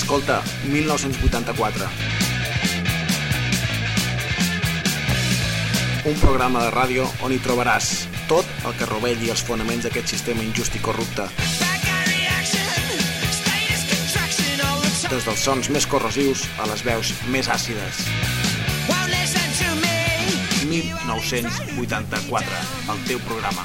Escolta, 1984. Un programa de ràdio on hi trobaràs tot el que rovelli els fonaments d'aquest sistema injust i corrupte. Des dels sons més corrosius a les veus més àcides. 1984, el teu programa.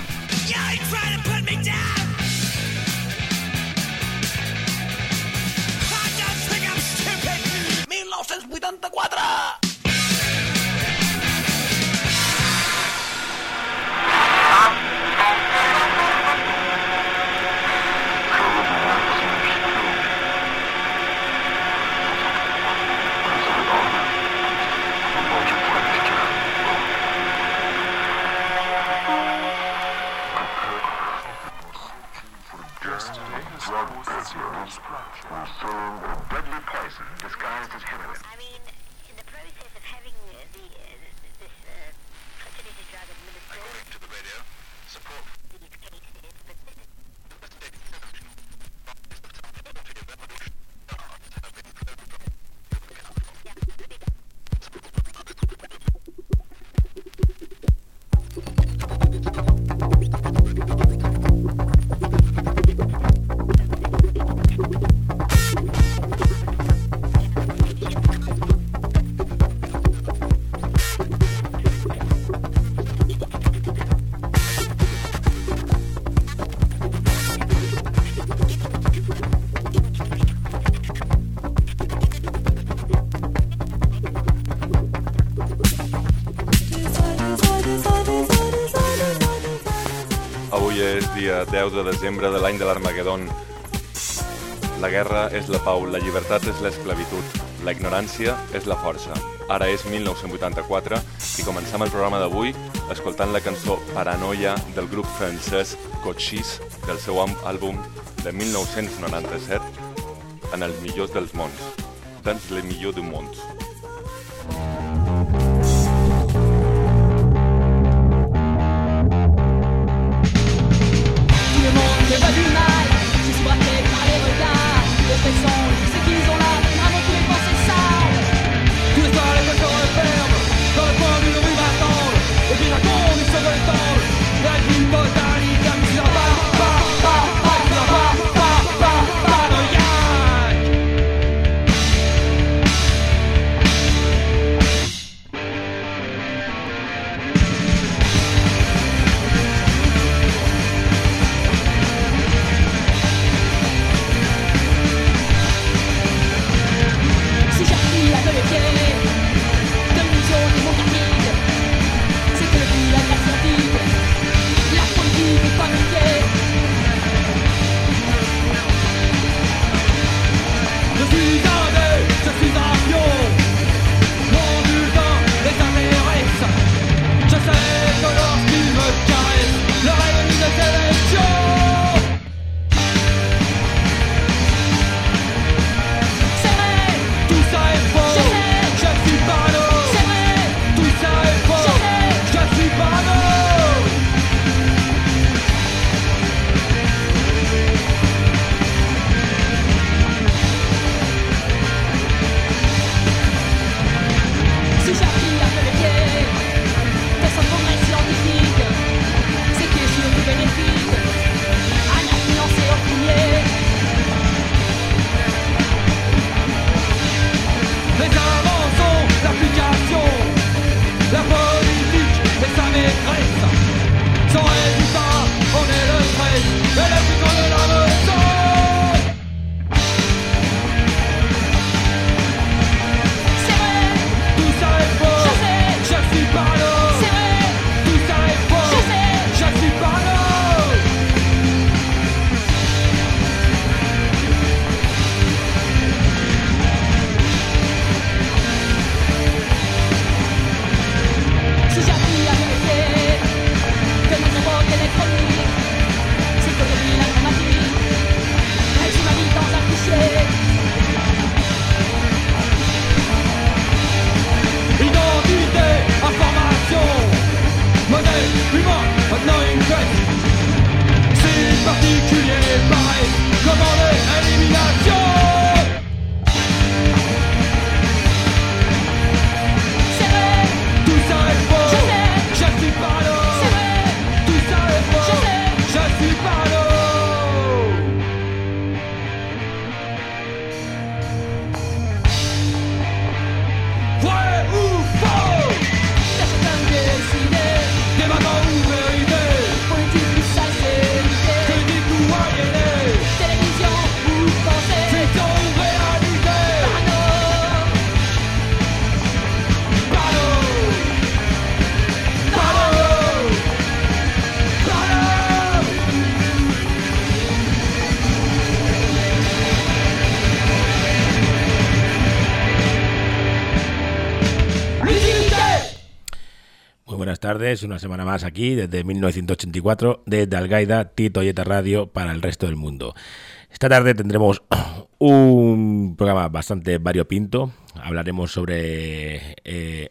Avui és dia 10 de desembre de l'any de l'Armagedon. La guerra és la pau, la llibertat és l'esclavitud, la ignorància és la força. Ara és 1984 i començam el programa d'avui escoltant la cançó Paranoia del grup francès Cochise del seu àlbum de 1997 en els millors dels mons, dans les millors du món. C'est pas du mal, je suis braqué par les regards. Les pressants, je sais qu'ils ont là, avant tous les pensées sales. Tous les soirs, les voitures referment, dans le coin d'une rue m'attendent. Et puis j'attends du second temps, la ville totalité, mais je suis tardes, una semana más aquí, desde 1984, desde Algaida, Tito Yeta Radio, para el resto del mundo. Esta tarde tendremos un programa bastante variopinto. Hablaremos sobre el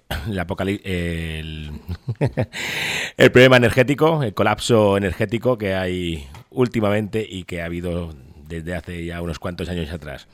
problema energético, el colapso energético que hay últimamente y que ha habido desde hace ya unos cuantos años atrás.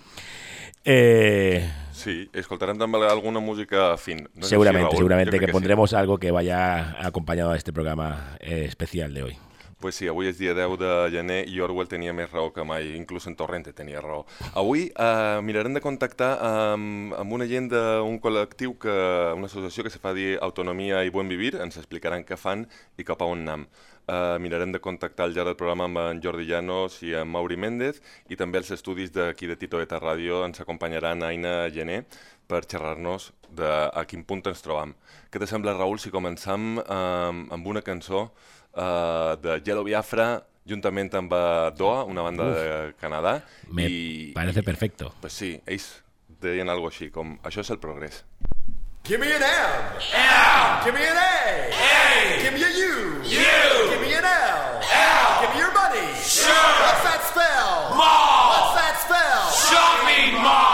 Sí, escoltarem també alguna música fin. No seguramente, sé si, Raúl, seguramente que pondremos algo que vaya acompañado a este programa especial de hoy. Pues sí, avui és dia 10 de gener i Orwell tenia més raó que mai, inclús en Torrente tenia raó. Avui mirarem de contactar amb una gent d'un col·lectiu, una associació que se fa dir Autonomia i Buen Vivir, ens explicaran què fan i cap a on anem. Mirarem de contactar al llarg del programa amb en Jordi Llanos i en Mauri Méndez i també els estudis d'aquí de Tito Eta Ràdio ens acompanyaran Aina Gené per xerrar-nos de a quin punt ens trobam. Què te sembla, Raúl, si començam amb una cançó de Yellow Biafra juntament amb Doha, una banda de Canadà. Me parece perfecto. Pues sí, ells deien algo així, com això és el progrés. Give me an M. L. Give me an A. A. Give me a U. U. Give me an L. L. Give me your money. Sure. What's that spell? Mall. What's that spell? Shopping mall.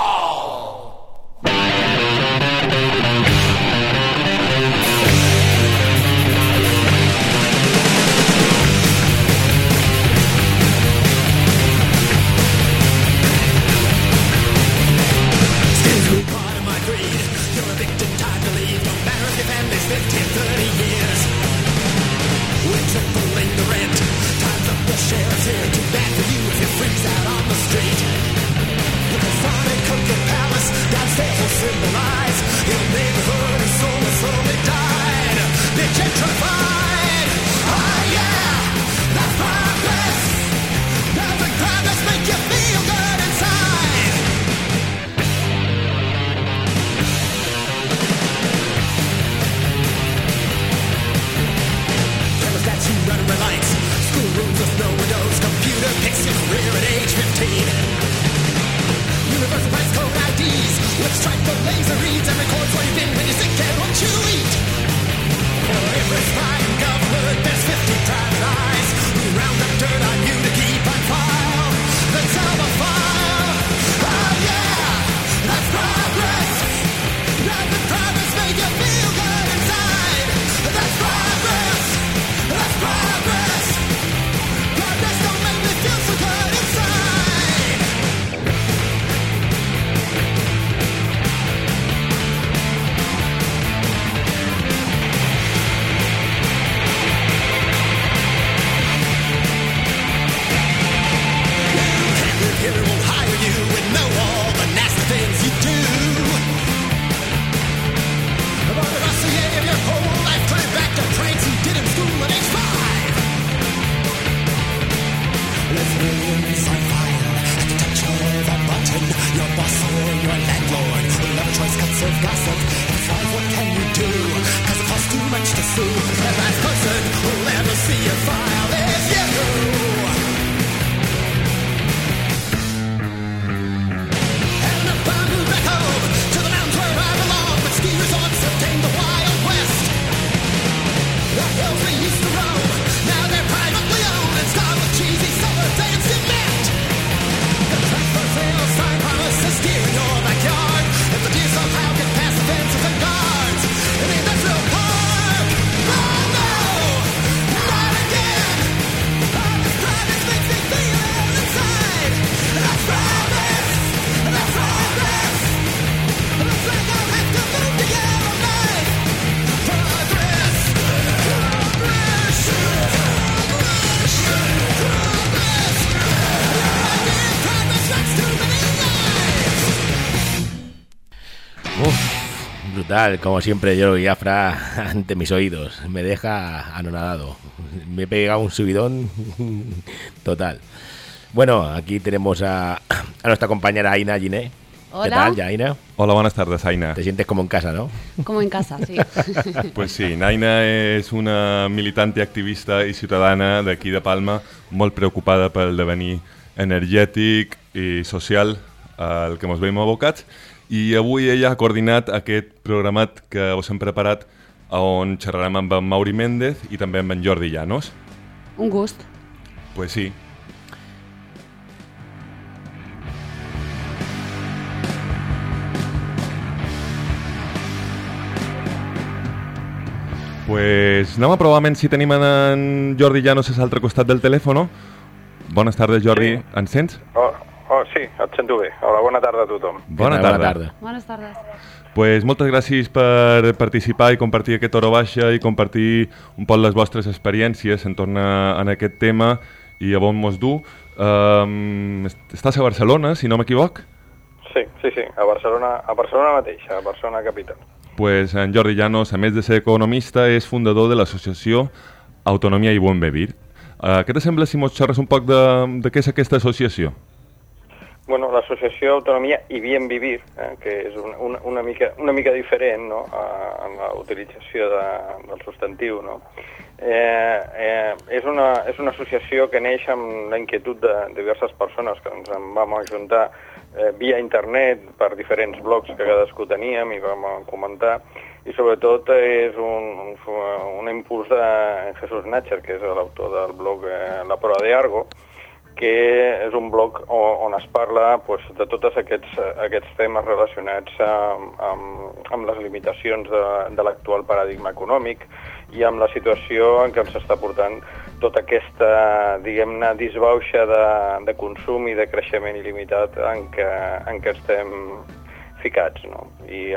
Shares here, too bad for you if you freeze out on the street. The Masonic Cookie Palace downstairs will symbolize your neighborhood is slowly died. They're gentrified. Oh yeah, that's progress. Doesn't progress make you feel good inside? Thermostats you run red lights. Rooms with no windows, computer picks your career at age 15. Universal price code IDs, which strike the laser reads and records what you've been when you're sick and what you eat. For every spy in government, there's 50 private eyes who round up dirt on you to keep on file. Let's have a file. Oh yeah, that's progress. Doesn't progress make you feel good inside? That's progress. That's progress. Don't make me feel so good inside. Henry here will hire you and know all the nasty things you do. But the rest of your whole life turned back to pranks you did in school at age 5. Let's millions on fire at the touch of a button. Your boss or your landlord will have a choice, cuts of gossip. Decide what can you do, cause it costs too much to sue. The last person who'll ever see your file is you. And if I move back home to the mountains where I belong, with ski resorts that tame the Wild West. The hills we used to roam, now they're privately owned and starred with cheesy summer dance cement. The transfer sale sign promises deer in your backyard. If the deer somehow get past the fences and guards in the industrial park, oh no, not again. Oh, this progress makes me feel ill inside. That's progress. That's progress. Looks like I'll have to move to Yellowknife. Progress. Brutal, como siempre yo Biafra ante mis oídos, me deja anonadado, me he pegado un subidón total. Bueno, aquí tenemos a nuestra compañera Aina Gené. Hola. ¿Qué tal, Aina? Hola, buenas tardes, Aina. Te sientes como en casa, ¿no? Como en casa, sí. Pues sí, Aina és una militant i activista i ciutadana d'aquí de Palma, molt preocupada pel devenir energètic i social al que ens veiem abocats, i avui ella ha coordinat aquest programat que us hem preparat on xerrarem amb en Mauri Méndez i també amb en Jordi Llanos. Un gust. Pues sí. Pues anem a provar si tenim en Jordi Llanos a l'altre costat del telèfon. Bones tardes, Jordi. Sí. Ens sents? Sí, et sento bé. Hola, bona tarda a tothom. Bona tarda. Bones tardes. Pues moltes gràcies per participar i compartir aquest hora baixa i compartir un poc les vostres experiències en torn a aquest tema i a on mos du. Estàs a Barcelona, si no m'equivoc? Sí, a Barcelona mateix, a Barcelona capital. Pues en Jordi Llanos, a més de ser economista, és fundador de l'associació Autonomia i Buen Vivir. Què te sembla si mos xerres un poc de què és aquesta associació? Bueno, l'associació Autonomia i Bien Vivir, que és una mica diferent, no?, en la utilització del substantiu, no? És una associació que neix amb la inquietud de diverses persones que ens en vam ajuntar via internet per diferents blogs que cadascú teníem i vam comentar, i sobretot és un impuls de Jesús Natcher, que és l'autor del blog La Proa de Argo, que és un blog on es parla de tots aquests temes relacionats amb les limitacions de l'actual paradigma econòmic i amb la situació en què ens està portant tota aquesta, diguem-ne, disbauxa de consum i de creixement il·limitat en què estem ficats, no? I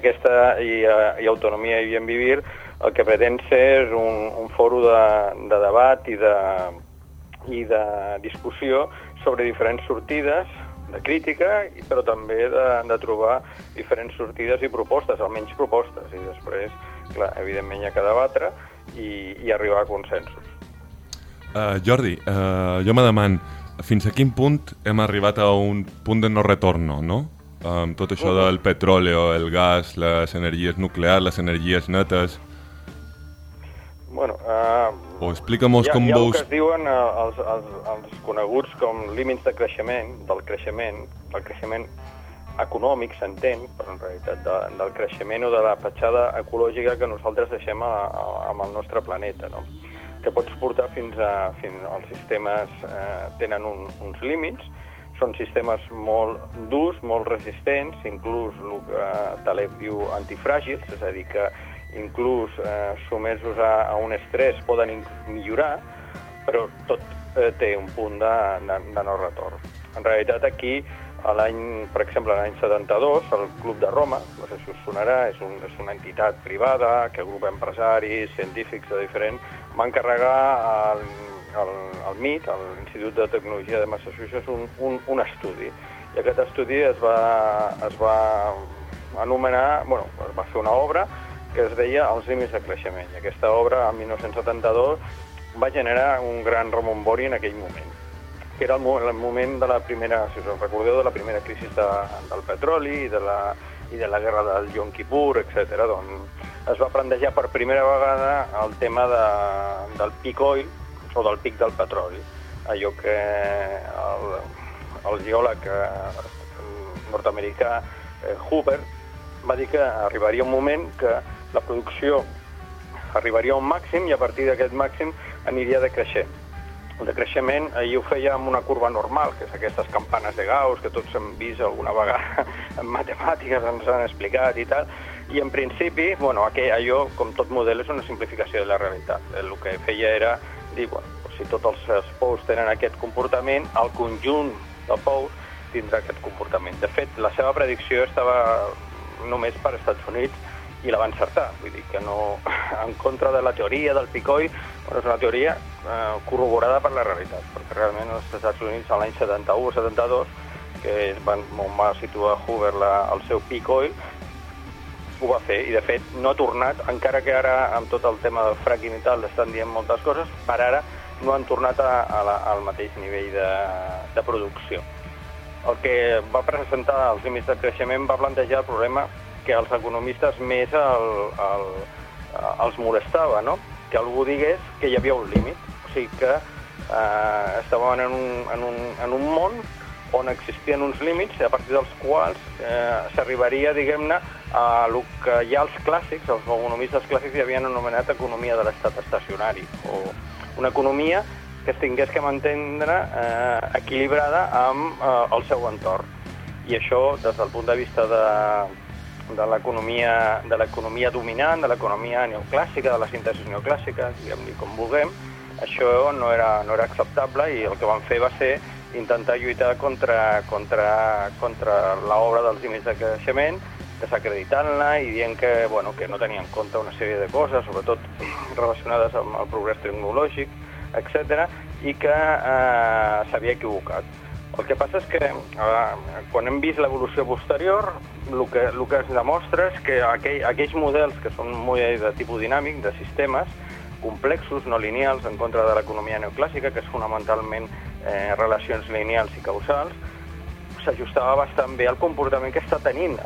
Autonomia i Bien Vivir el que pretén ser és un foro de debat i de discussió sobre diferents sortides, de crítica, però també de trobar diferents sortides i propostes, almenys propostes, i després, clar, evidentment hi ha que debatre i arribar a consensos. Jordi, jo me deman, fins a quin punt hem arribat a un punt de no retorno, no? Amb tot això del petroli, el gas, les energies nuclears, les energies netes... Bueno, o explica'm-nos com veus... Hi ha el que es diuen els coneguts com límits de creixement, del creixement econòmic, s'entén, però en realitat del creixement o de la petjada ecològica que nosaltres deixem amb el nostre planeta, no? Que pots portar fins als sistemes tenen uns límits, són sistemes molt durs, molt resistents, inclús el que Taleb diu antifràgils, és a dir, que inclús sotmesos a un estrès poden millorar, però tot té un punt de no retorn. En realitat aquí, per exemple, l'any 72, el Club de Roma, no sé si us sonarà, és una entitat privada que agrupa empresaris, científics de diferent, va encarregar al MIT, a l'Institut de Tecnologia de Massachusetts, un estudi. I aquest estudi es va anomenar, es va fer una obra que es deia Els límits de creixement. I aquesta obra, el 1972, va generar un gran rebombori en aquell moment, que era el moment de la primera, si us recordeu, de la primera crisi del petroli i de la guerra del Yom Kippur, etc. Doncs es va plantejar per primera vegada el tema del peak oil, o del pic del petroli, allò que el geòleg nord-americà Hoover va dir que arribaria un moment que la producció arribaria a un màxim i a partir d'aquest màxim aniria decreixent. El decreixement ahir ho feia amb una curva normal, que és aquestes campanes de Gauss que tots hem vist alguna vegada en matemàtiques, ens han explicat i tal, i en principi, allò, com tot model, és una simplificació de la realitat. El que feia era dir, si tots els pous tenen aquest comportament, el conjunt de pous tindrà aquest comportament. De fet, la seva predicció estava només per als Estats Units i la va encertar. Vull dir que no, en contra de la teoria del peak oil, és una teoria corroborada per la realitat, perquè realment els Estats Units l'any 71 o 72, que on va situar Hoover el seu peak oil, ho va fer, i de fet no ha tornat, encara que ara amb tot el tema del fracking i tal estan dient moltes coses, per ara no han tornat al mateix nivell de producció. El que va presentar els límits de creixement va plantejar el problema que als economistes més els molestava, no? Que algú digués que hi havia un límit, o sigui que estàvem en un món on existien uns límits a partir dels quals s'arribaria, diguem-ne, el que ja els clàssics, els economistes clàssics, ja havien anomenat economia de l'estat estacionari, o una economia que es tingués que mantenir equilibrada amb el seu entorn. I això, des del punt de vista de l'economia dominant, de l'economia neoclàssica, de la síntesi neoclàssica, diguem-li com vulguem, això no era acceptable, i el que van fer va ser intentar lluitar contra l'obra dels límits de creixement, desacreditant-la i dient que no tenia en compte una sèrie de coses, sobretot relacionades amb el progrés tecnològic, etc., i que s'havia equivocat. El que passa és que quan hem vist l'evolució posterior, el que es demostra és que aquells models que són molt de tipus dinàmic, de sistemes complexos, no lineals, en contra de l'economia neoclàssica, que és fonamentalment relacions lineals i causals, s'ajustava bastant bé al comportament que està tenint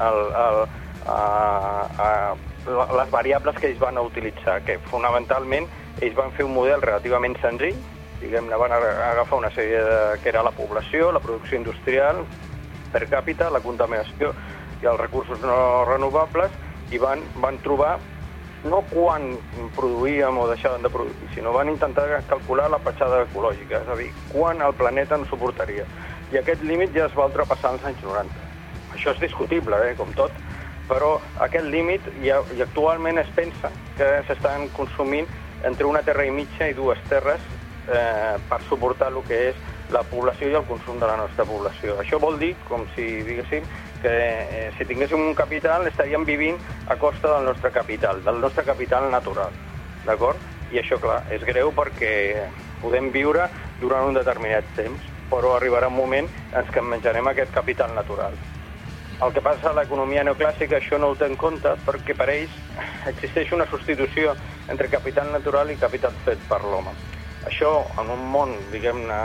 les variables que ells van utilitzar, que fonamentalment ells van fer un model relativament senzill, diguem-ne, van agafar una sèrie que era la població, la producció industrial per càpita, la contaminació i els recursos no renovables, i van trobar no quan produïem o deixàvem de produir, sinó van intentar calcular la petjada ecològica, és a dir, quan el planeta ens suportaria. I aquest límit ja es va ultrapassar als anys 90. Això és discutible, com tot, però aquest límit i actualment es pensa que s'estan consumint entre una terra i mitja i 2 terres per suportar el que és la població i el consum de la nostra població. Això vol dir, com si diguéssim, que si tinguéssim un capital estaríem vivint a costa del nostre capital natural, d'acord? I això, clar, és greu perquè podem viure durant un determinat temps, però arribarà un moment en què menjarem aquest capital natural. El que passa a l'economia neoclàssica, això no ho té en compte, perquè per ells existeix una substitució entre capital natural i capital fet per l'home. Això, en un món, diguem-ne,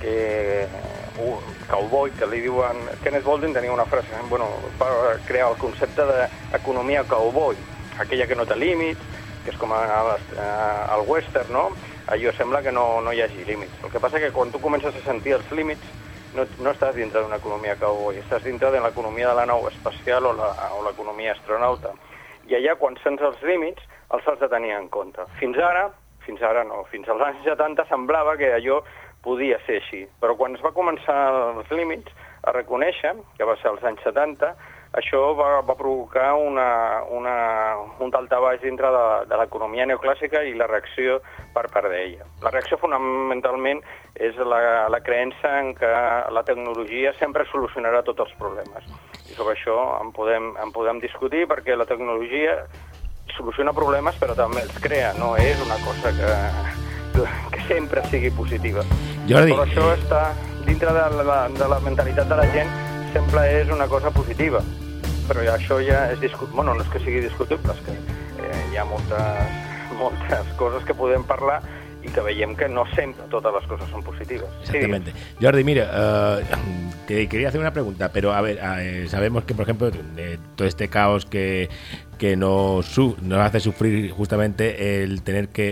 cowboy, que li diuen... Kenneth Boulding tenia una frase, per crear el concepte d'economia cowboy, aquella que no té límits, que és com el western, no? Allò sembla que no hi hagi límits. El que passa és que quan tu comences a sentir els límits, no estàs dintre d'una economia cowboy, estàs dintre de l'economia de la nau espacial o l'economia astronauta. I allà, quan sents els límits, els has de tenir en compte. Fins als anys 70 semblava que allò podia ser així, però quan es va començar els límits a reconèixer, que va ser als anys 70, això va provocar un daltabaix dintre de l'economia neoclàssica i la reacció per part d'ella. La reacció fonamentalment és la creença en què la tecnologia sempre solucionarà tots els problemes. I sobre això en podem discutir, perquè la tecnologia soluciona problemes però també els crea, no és una cosa que sempre sigui positiva. Jordi, però això està dintre de la mentalitat de la gent, sempre és una cosa positiva, però això ja és discutible. No és que sigui discutible, és que hi ha moltes coses que podem parlar i que veiem que no sempre totes les cosas son positivas. Exactamente. Sí. Jordi, mira, te quería hacer una pregunta, pero a ver, sabemos que, por ejemplo, todo este caos que nos hace sufrir justamente el tener que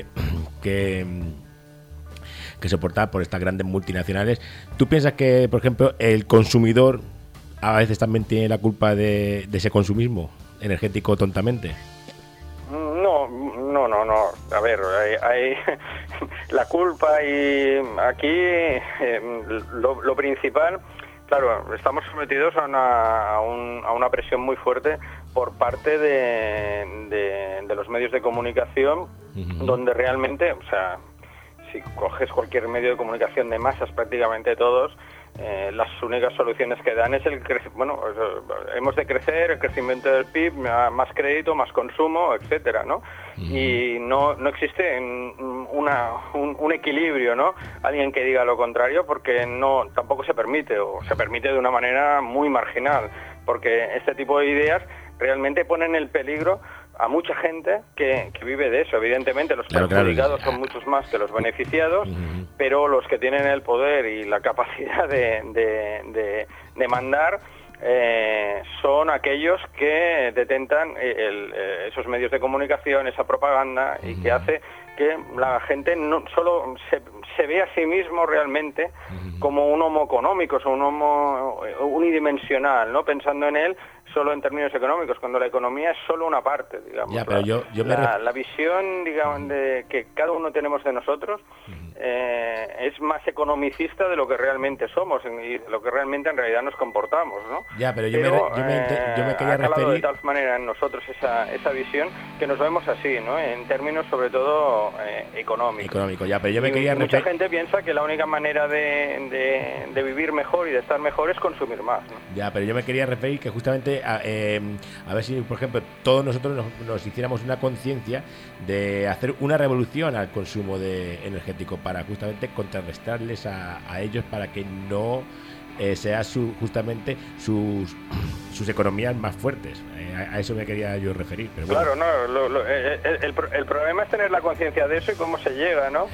soportar por estas grandes multinacionales. ¿Tú piensas que, por ejemplo, el consumidor a veces también tiene la culpa de ese consumismo energético tontamente? No. A ver, hay la culpa, y aquí lo principal, claro, estamos sometidos a una presión muy fuerte por parte de los medios de comunicación, donde realmente, o sea, si coges cualquier medio de comunicación de masas, prácticamente todos, las únicas soluciones que dan es hemos de crecer, el crecimiento del PIB, más crédito, más consumo, etcétera, ¿no? Y no existe un equilibrio, ¿no? Alguien que diga lo contrario, porque tampoco se permite, o se permite de una manera muy marginal, porque este tipo de ideas realmente ponen en peligro a mucha gente que vive de eso. Evidentemente los perjudicados son muchos más que los beneficiados, pero los que tienen el poder y la capacidad de mandar son aquellos que detentan esos medios de comunicación, esa propaganda, y que hace que la gente no solo se ve a sí mismo realmente como un homo económico, o un homo unidimensional, ¿no? Pensando en él solo en términos económicos, cuando la economía es solo una parte, digamos. Ya, pero la visión, digamos, de que cada uno tenemos de nosotros es más economicista de lo que realmente somos y de lo que realmente en realidad nos comportamos, ¿no? Ya, pero yo me quería ha calado referir... de tal manera en nosotros esa visión que nos vemos así, ¿no? En términos sobre todo económicos. Económico, ya, pero yo me quería Mucha referir... gente piensa que la única manera de vivir mejor y de estar mejor es consumir más, ¿no? Ya, pero yo me quería referir que justamente a ver si, por ejemplo, todos nosotros nos hiciéramos una conciencia de hacer una revolución al consumo energético para justamente contrarrestarles a ellos para que no sea justamente sus economías más fuertes. A eso me quería yo referir. Pero bueno. Claro, no, el problema es tener la conciencia de eso y cómo se llega, ¿no?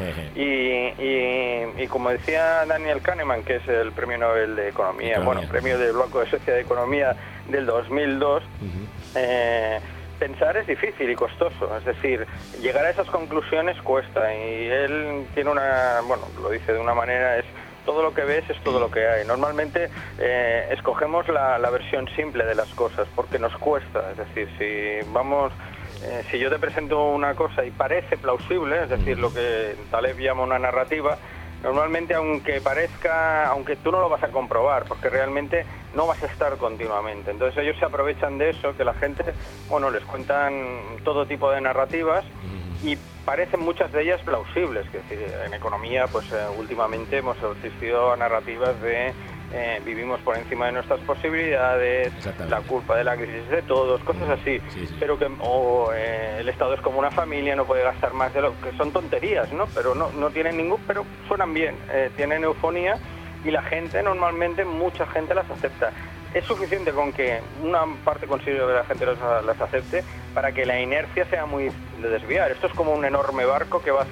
Y como decía Daniel Kahneman, que es el premio Nobel de Economía, bueno, premio del Banco de Sociedad de Economía del 2002, pensar es difícil y costoso, es decir, llegar a esas conclusiones cuesta, y él tiene lo dice de una manera, es todo lo que ves es todo lo que hay. Normalmente escogemos la versión simple de las cosas porque nos cuesta, es decir, si yo te presento una cosa y parece plausible, es decir, lo que Taleb llama una narrativa, normalmente aunque tú no lo vas a comprobar, porque realmente no vas a estar continuamente. Entonces ellos se aprovechan de eso, que la gente, les cuentan todo tipo de narrativas y parecen muchas de ellas plausibles. Es decir, en economía, últimamente hemos asistido a narrativas de vivimos por encima de nuestras posibilidades, la culpa de la crisis es de todos, cosas así, pero que el Estado es como una familia, no puede gastar más de lo que son tonterías, ¿no? Pero no tienen pero suenan bien, tienen eufonía y la gente normalmente, mucha gente las acepta. Es suficiente con que una parte considero que la gente las acepte para que la inercia sea muy de desviar. Esto es como un enorme barco que va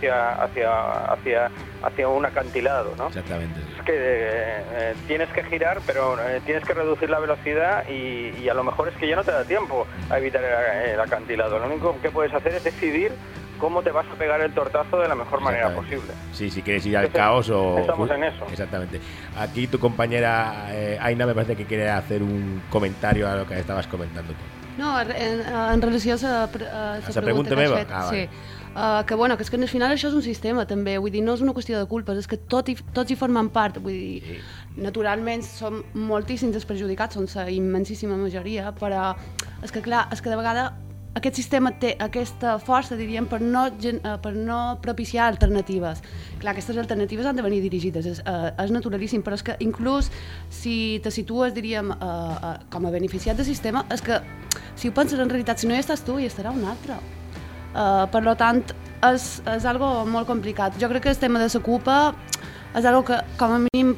hacia un acantilado, ¿no? Exactamente. Es que tienes que girar, pero tienes que reducir la velocidad y a lo mejor es que ya no te da tiempo a evitar el acantilado. Lo único que puedes hacer es decidir cómo te vas a pegar el tortazo de la mejor manera posible. Sí, si quieres ir al caos o... Estamos en eso. Exactamente. Aquí tu compañera Aina me parece que quiere hacer un comentario a lo que estabas comentando tú. No, en relació a la pregunta que has meva. fet, sí. Que és que al final això és un sistema també, vull dir, no és una qüestió de culpes, és que tots hi formen part, vull dir, naturalment som moltíssims els perjudicats, són la immensíssima majoria, però és que clar, és que de vegades aquest sistema té aquesta força, diríem, per no propiciar alternatives. Clar, aquestes alternatives han de venir dirigides, és naturalíssim, però és que inclús si te situes, diríem, com a beneficiat del sistema, és que si ho penses en realitat, si no hi estàs tu, hi estarà un altre. Per tant, és algo molt complicat. Jo crec que el tema de la culpa és algo que, com a mínim,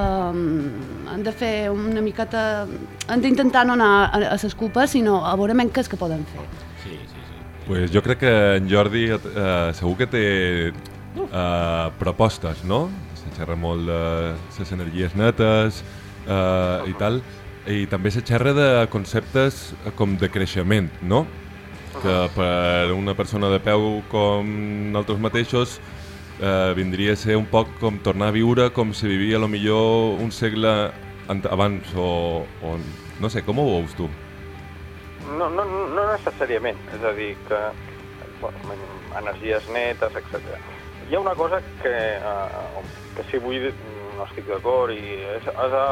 han de fer una miqueta... Han d'intentar no anar a les culpes, sinó a veure què és que poden fer. Sí. Pues jo crec que en Jordi segur que té propostes, no? Se xerra molt de les energies netes i tal, i també se xerra de conceptes com de creixement, no? Que per una persona de peu com nosaltres mateixos vindria a ser un poc com tornar a viure com si vivia a lo millor un segle abans o no sé, com ho veus tu? No necessàriament, és a dir que energies netes, etc. Hi ha una cosa que sí vull, no estic d'acord, i és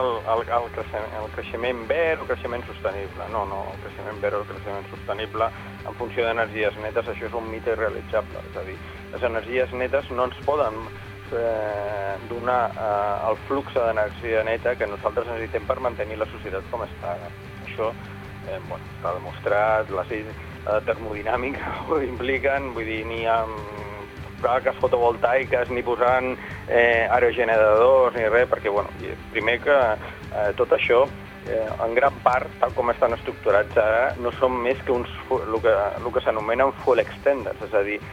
el creixement verd o creixement sostenible. No, el creixement verd o el creixement sostenible en funció d'energies netes, això és un mite irrealitzable. És a dir, les energies netes no ens poden donar el flux d'energia neta que nosaltres necessitem per mantenir la societat com està. Això està demostrat, les lleis de termodinàmica ho impliquen, vull dir, ni amb plaques fotovoltaiques, ni posant aerogeneradors, ni res, perquè, primer que tot això, en gran part, tal com estan estructurats ara, no són més que el que s'anomenen fuel extenders, és a dir,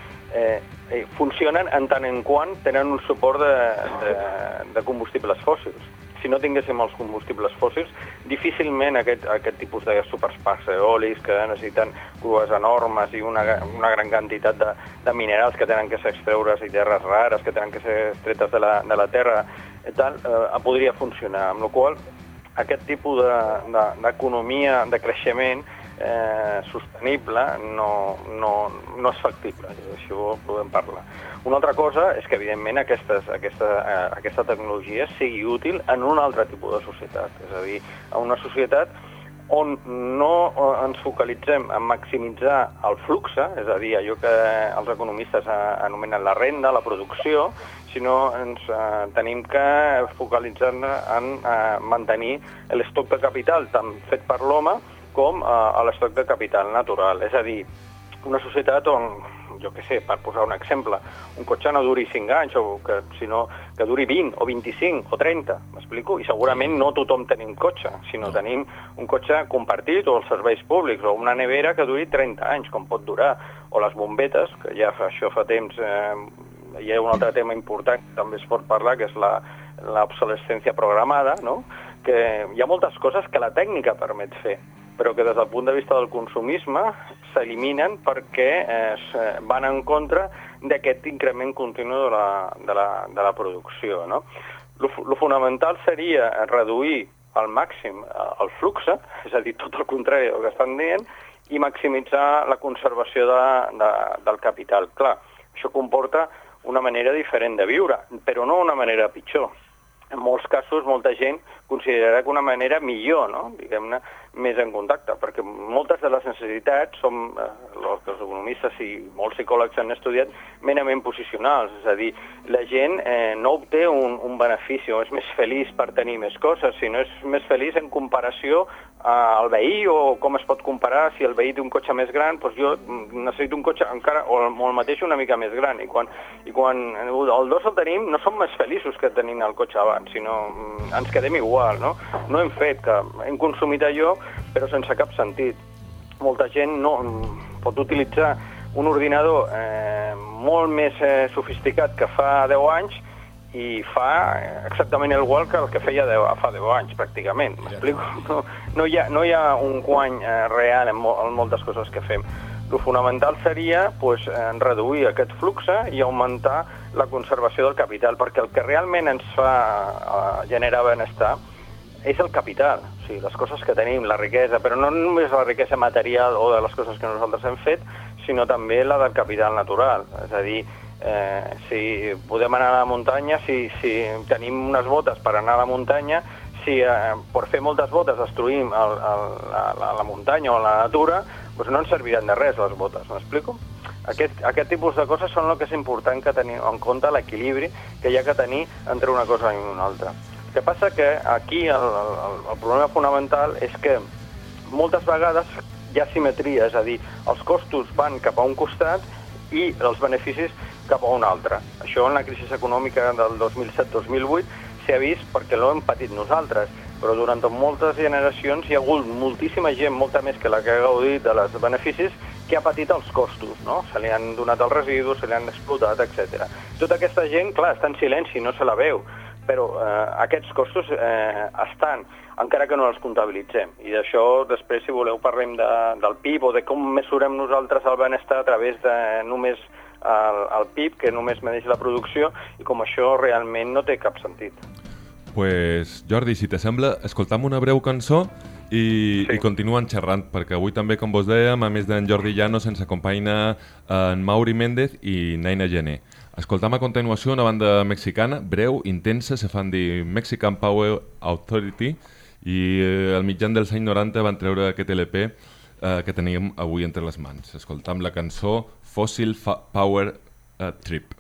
funcionen en tant en quant tenen un suport de combustibles fòssils. si no tinguéssim els combustibles fòssils, difícilment aquest tipus de superparcs eòlics que necessiten grues enormes i una gran quantitat de minerals que tenen que ser extreures i terres rares que tenen que ser extretes de la terra i tal, podria funcionar. Amb la qual aquest tipus d'economia de creixement sostenible no és factible, d'això podem parlar. Una altra cosa és que, evidentment, aquesta tecnologia sigui útil en un altre tipus de societat, és a dir, en una societat on no ens focalitzem en maximitzar el flux, és a dir, allò que els economistes anomenen la renda, la producció, sinó ens tenim que focalitzar-nos en mantenir l'estoc de capital, tant fet per l'home com l'estoc de capital natural. És a dir, una societat on, jo què sé, per posar un exemple, un cotxe no duri 5 anys, sinó que duri 20 o 25 o 30, m'explico? I segurament no tothom tenim cotxe, sinó tenim un cotxe compartit o els serveis públics, o una nevera que duri 30 anys, com pot durar, o les bombetes, que ja això fa temps... Hi ha un altre tema important que també es pot parlar, que és l'obsolescència programada, no? Que hi ha moltes coses que la tècnica permet fer, però que des del punt de vista del consumisme s'eliminen perquè van en contra d'aquest increment continu de la producció, no? Lo fonamental seria reduir al màxim el flux, és a dir, tot el contrari del que estan dient, i maximitzar la conservació del capital. Clar, això comporta una manera diferent de viure, però no una manera pitjor. En molts casos, molta gent considerarà que una manera millor, no? Diguem-ne, més en contacte, perquè moltes de les necessitats són, els economistes i molts psicòlegs han estudiat, merament posicionals, és a dir, la gent no obté un benefici o és més feliç per tenir més coses, sinó és més feliç en comparació al veí, o com es pot comparar si el veí té un cotxe més gran, doncs jo necessito un cotxe encara, o el mateix una mica més gran, i quan el dos el tenim, no som més feliços que tenint el cotxe abans, sinó ens quedem igual, no? No hem fet que hem consumit allò, però sense cap sentit. Molta gent no pot utilitzar un ordinador molt més sofisticat que fa 10 anys i fa exactament igual que el que feia fa 10 anys, pràcticament. M'explico? No hi ha un guany real en moltes coses que fem. El fonamental seria reduir aquest flux i augmentar la conservació del capital, perquè el que realment ens fa generar benestar és el capital, o sigui, les coses que tenim, la riquesa, però no només la riquesa material o de les coses que nosaltres hem fet, sinó també la del capital natural. És a dir, si podem anar a la muntanya, si tenim unes botes per anar a la muntanya, si per fer moltes botes destruïm la muntanya o la natura, doncs no ens serviran de res les botes, m'explico? Aquest tipus de coses són el que és important que tenir en compte l'equilibri que hi ha que tenir entre una cosa i una altra. El que passa que aquí el problema fonamental és que moltes vegades hi ha simetria, és a dir, els costos van cap a un costat i els beneficis cap a un altre. Això en la crisi econòmica del 2007-2008 s'ha vist perquè l'hem patit nosaltres, però durant moltes generacions hi ha hagut moltíssima gent, molta més que la que ha gaudit dels beneficis, que ha patit els costos, no? Se li han donat els residus, se li han explotat, etc. Tota aquesta gent, clar, està en silenci, no se la veu, però aquests costos estan, encara que no els comptabilitzem. I d'això, després, si voleu, parlem del PIB o de com mesurem nosaltres el benestar a través de només el PIB, que només medeix la producció, i com això realment no té cap sentit. Pues, Jordi, si t'assembla, escoltam una breu cançó i continuen xerrant, perquè avui també, com vos dèiem, a més d'en Jordi Llanos, ens acompanya en Mauri Méndez i Naina Gené. Escoltam a continuació una banda mexicana, breu, intensa, se fan dir Mexican Power Authority, i al mitjan dels anys 90 van treure aquest LP que teníem avui entre les mans. Escoltam la cançó Fossil Power Trip.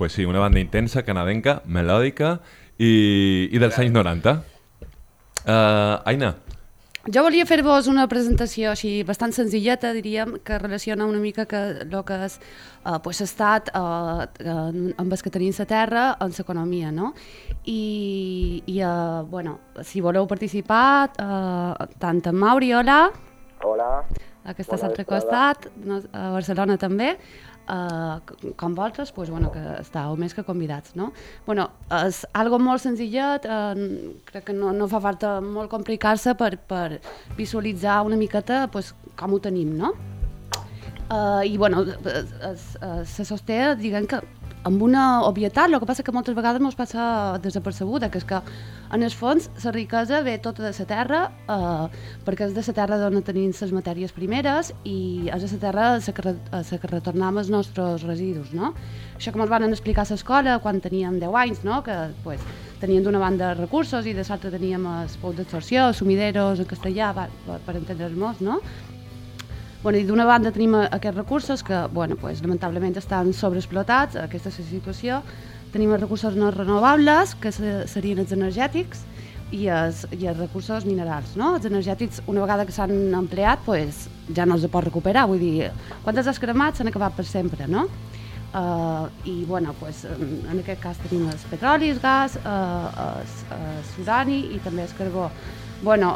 Pues sí, una banda intensa, canadenca, melòdica i dels anys 90. Aina. Jo volia fer-vos una presentació així bastant senzilleta, diríem, que relaciona una mica que el que és pues, estat amb el que tenim la terra en l'economia, no? I bueno, si voleu participar, tant en Mauri, hola. Hola. Que estàs al costat, a Barcelona també. Com vosaltres, pues, bueno, que estàu més que convidats, no? Bueno, és algo molt senzillet, crec que no fa falta molt complicar-se per visualitzar una miqueta pues, com ho tenim, no? I bueno, se sosté, diguem que amb una obvietat, el que passa que moltes vegades ens passa desapercebuda, que és que en el fons la riquesa ve tota de la terra, perquè és de la terra d'on tenim les matèries primeres i és de la terra a la que retornem els nostres residus, no? Això com ens van explicar a l'escola quan teníem 10 anys, no? Que pues, teníem d'una banda recursos i de l'altra teníem els pous d'absorció, sumideros en castellà, per entendre-nos, no? Bueno, i d'una banda tenim aquests recursos que, bueno, pues, lamentablement estan sobreexplotats, aquesta és la situació. Tenim els recursos no renovables, que serien els energètics, i els recursos minerals, no? Els energètics, una vegada que s'han empleat, pues, ja no els pot recuperar, vull dir, quan els has cremat s'han acabat per sempre, no? I, bueno, pues, en aquest cas tenim els petrolis, gas, l'urani i també el carbó. Bueno,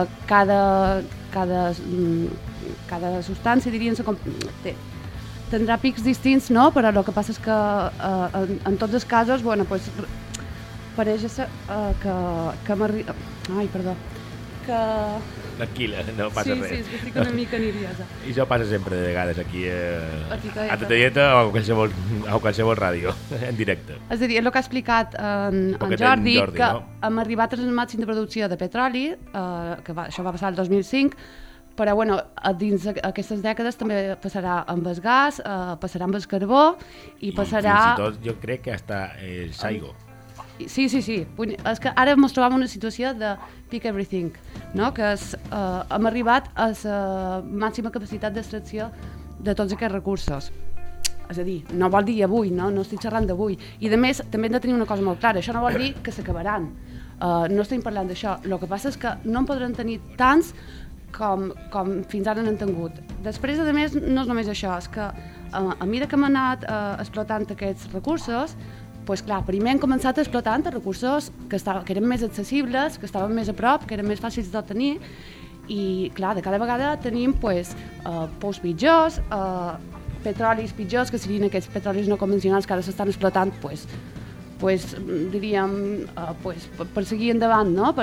cada substància, diríem, tindrà pics distints, no? Però el que passa és que en tots els casos, bueno, pues, pareix que m'arriba... Ai, perdó. Tranquil·la, no passa res. Sí, és que estic una mica nerviosa. I això passa sempre de vegades aquí a Titalleta o a qualsevol ràdio, en directe. És a dir, el que ha explicat en Jordi, que no? Hem arribat al màxim de producció de petroli, això va passar el 2005, però bueno, dins aquestes dècades també passarà amb el gas, passarà amb el carbó i passarà... Fins i tot jo crec que hasta el saigo. Sí. És que ara ens trobem en una situació de peak everything, no? Que hem arribat a la màxima capacitat d'extracció de tots aquests recursos. És a dir, no vol dir avui, no estic xerrant d'avui. I a més, també hem de tenir una cosa molt clara, això no vol dir que s'acabaran. No estem parlant d'això. El que passa és que no en podran tenir tants com fins ara n'han tingut. Després, a més, no és només això, és que a mesura que hem anat explotant aquests recursos, pues clar, primer hem començat explotant recursos que eren més accessibles, que estaven més a prop, que eren més fàcils d'obtenir, i clar, de cada vegada tenim pous pitjors, petrolis pitjors, que serien aquests petrolis no convencionals que ara s'estan explotant, diríem, per seguir endavant, no?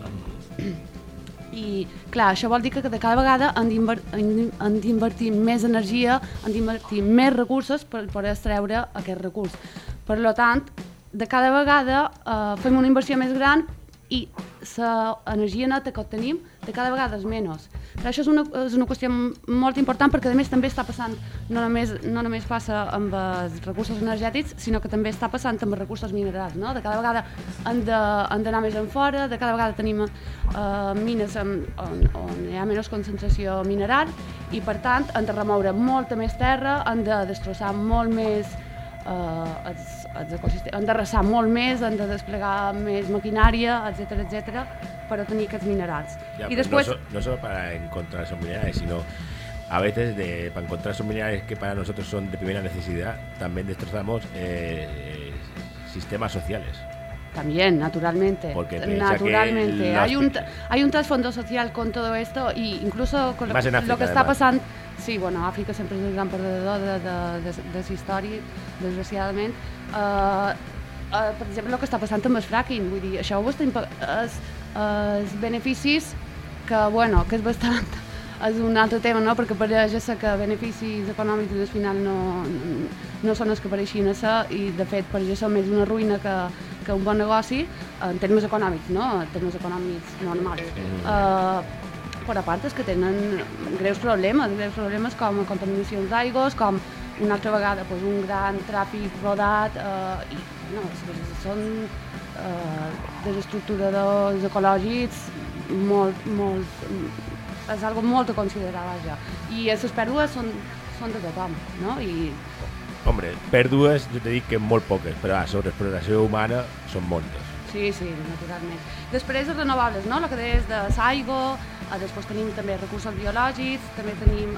I clar, això vol dir que de cada vegada han d'invertir més energia, han d'invertir més recursos per poder extreure aquest recurs. Per tant, de cada vegada fem una inversió més gran i l'energia neta que obtenim de cada vegada és menys. Però això és una qüestió molt important perquè a més també està passant, no només passa amb els recursos energètics, sinó que també està passant amb els recursos minerals, no? De cada vegada han d'anar més enfora, de cada vegada tenim mines on hi ha menys concentració mineral i per tant han de remoure molta més terra, han de destrossar molt més els ecosistemes, han d'arrasar molt més, han de desplegar més maquinària, etc., per obtenir aquests minerals. Ya, y después... no solo para encontrar esos minerales, sino a veces para encontrar esos minerales que para nosotros son de primera necesidad, también destrozamos sistemas sociales. También, naturalmente. Porque naturalmente. Hay un trasfondo social con todo esto y incluso con Más en África, lo que está además. pasando. Sí, bueno, Àfrica sempre és el gran perdedor de la història, desgraciadament. Per exemple, el que està passant amb el fracking, vull dir, això els beneficis que, bueno, que és bastant... És un altre tema, no? Perquè pareix que beneficis econòmics al final no són els que pareixien a ser i, de fet, pareix ser més una ruïna que un bon negoci en termes econòmics, no? En termes econòmics normals. Per a part és que tenen greus problemes com contaminacions d'aigües, com una altra vegada un gran tràfic rodat i són desestructuradors ecològics és algo molt a considerar, vaja. I les pèrdues són de tothom, no? I Hombre, pèrdues, jo t'he dit que molt poques, però sobre explotació humana són moltes. Sí, naturalment. Després els renovables, no? El que deies de l'aigua, després tenim també recursos biològics, també tenim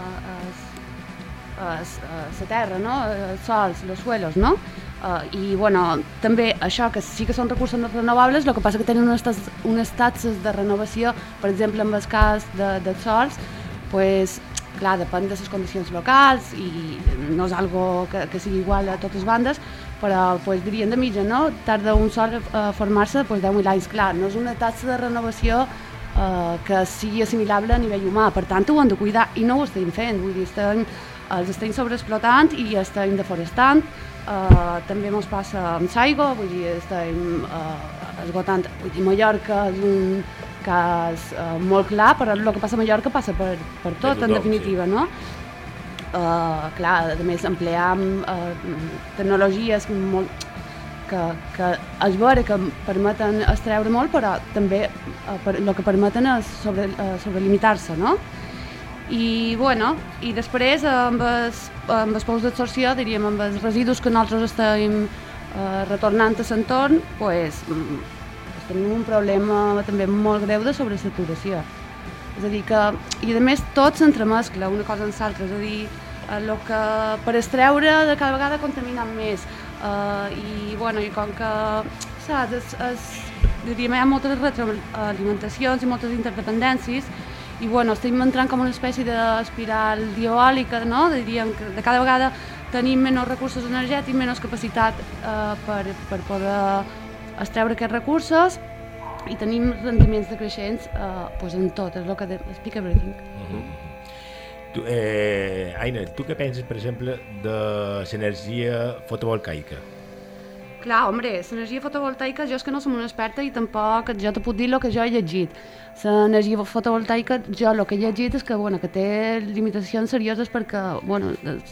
la terra, no? Els sols, els suelos, no? I bueno, també això que sí que són recursos renovables, el que passa que tenen unes taxes de renovació, per exemple en el cas dels sols, pues, clar, depèn de les condicions locals i no és algo que sigui igual a totes bandes, però pues, dirien de mitja, no? Tarda un sol a formar-se pues, 10.000 anys, clar, no és una taxa de renovació que sigui assimilable a nivell humà, per tant ho hem de cuidar i no ho estem fent, vull dir, els estem sobreexplotant i estem deforestant, també ens passa amb l'aigua, vull dir, estem esgotant, vull dir, Mallorca és un cas molt clar, però el que passa a Mallorca passa per tot, tothom, en definitiva, sí. No? Clar, a més, empleam tecnologies molt que és vera que permeten extreure molt, però també el que permeten és sobrelimitar-se, no? I, bueno, i després amb els pous d'absorció, diríem, amb els residus que nosaltres estem retornant a l'entorn, pues, tenim un problema també molt greu de sobresaturació. És a dir que, i a més tot s'entremescla una cosa amb l'altra, és a dir, el que per extreure de cada vegada contaminen més. I, bueno, i com que, saps, diríem, hi ha moltes retroalimentacions i moltes interdependències, i bueno, estem entrant com una espècie d'espiral diabòlica, no? Diríem que de cada vegada tenim menys recursos energètics, menys capacitat per poder extreure aquests recursos i tenim rendiments decreixents pues en tot, és el que explica everything. Aina, tu què penses, per exemple, de l'energia fotovoltaica? Clar, home, l'energia fotovoltaica, jo és que no som una experta i tampoc jo te puc dir el que jo he llegit. L'energia fotovoltaica, jo el que he llegit és que, bueno, que té limitacions serioses perquè, bueno,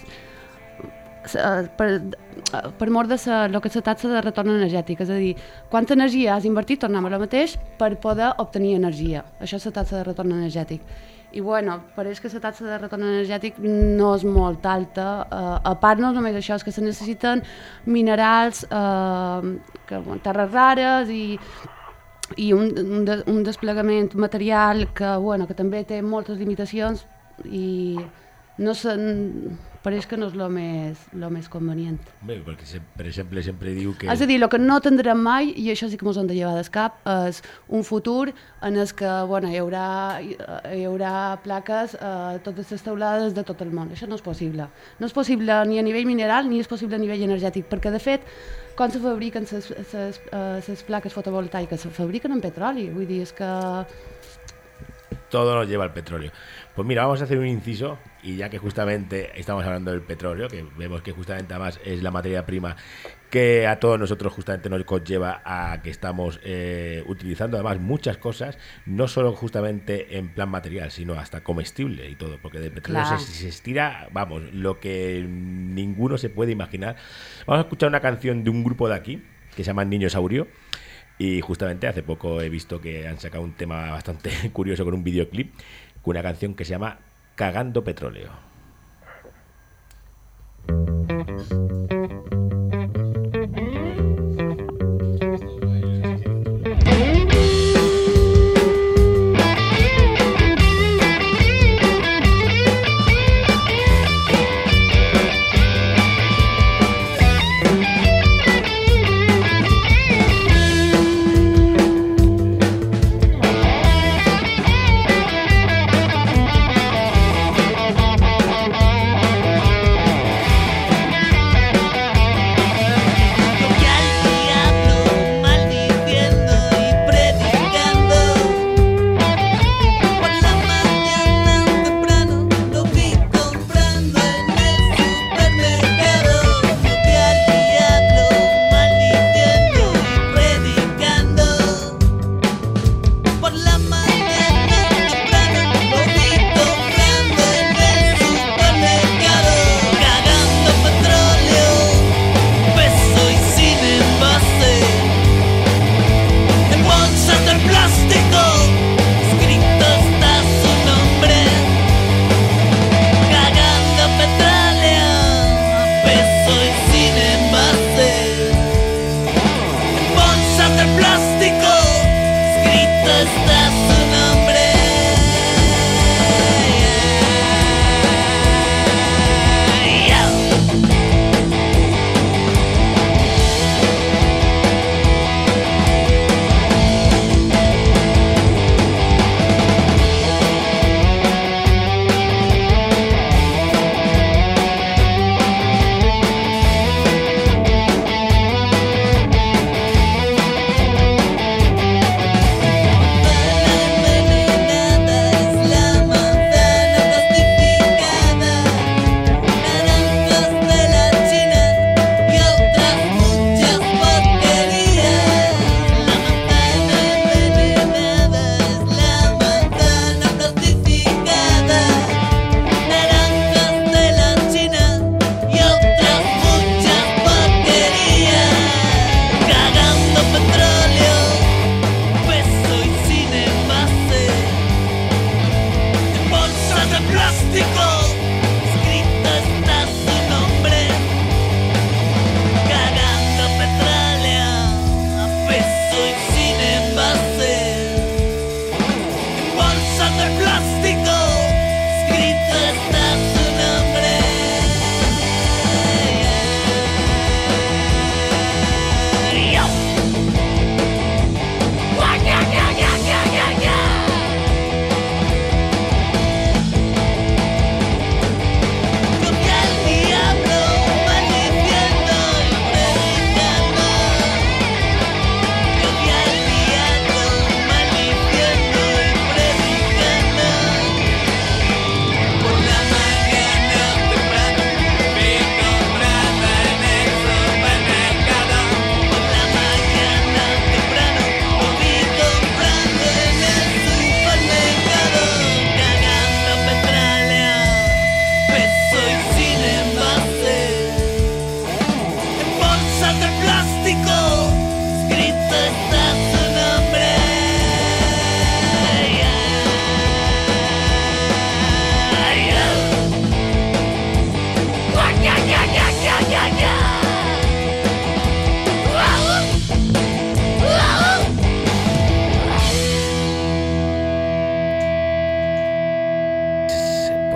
per mort de el que és la taxa de retorn energètic, és a dir, quanta energia has invertit, tornem a la mateix, per poder obtenir energia. Això és la taxa de retorn energètic. I bueno, pareix que la taxa de retorn energètic no és molt alta, a part no només això, és que se necessiten minerals, terres rares i un desplegament material que, bueno, que també té moltes limitacions i no pareix que no és el més convenient. Bé, perquè, per exemple, sempre diu que... És a dir, el que no tindrem mai, i això sí que ens hem de llevar del cap, és un futur en el que, bueno, hi haurà plaques a totes les teulades de tot el món. Això no és possible. No és possible ni a nivell mineral ni és possible a nivell energètic, perquè, de fet, quan se fabriquen les plaques fotovoltaiques? Se fabriquen en petroli, vull dir, és que... Todo nos lleva al petróleo. Pues mira, vamos a hacer un inciso y ya que justamente estamos hablando del petróleo, que vemos que justamente además es la materia prima que a todos nosotros justamente nos conlleva a que estamos utilizando además muchas cosas, no solo justamente en plan material, sino hasta comestible y todo, porque del petróleo se estira, vamos, lo que ninguno se puede imaginar. Vamos a escuchar una canción de un grupo de aquí, que se llama Niñosaurio. Y justamente hace poco he visto que han sacado un tema bastante curioso con un videoclip, con una canción que se llama Cagando Petróleo.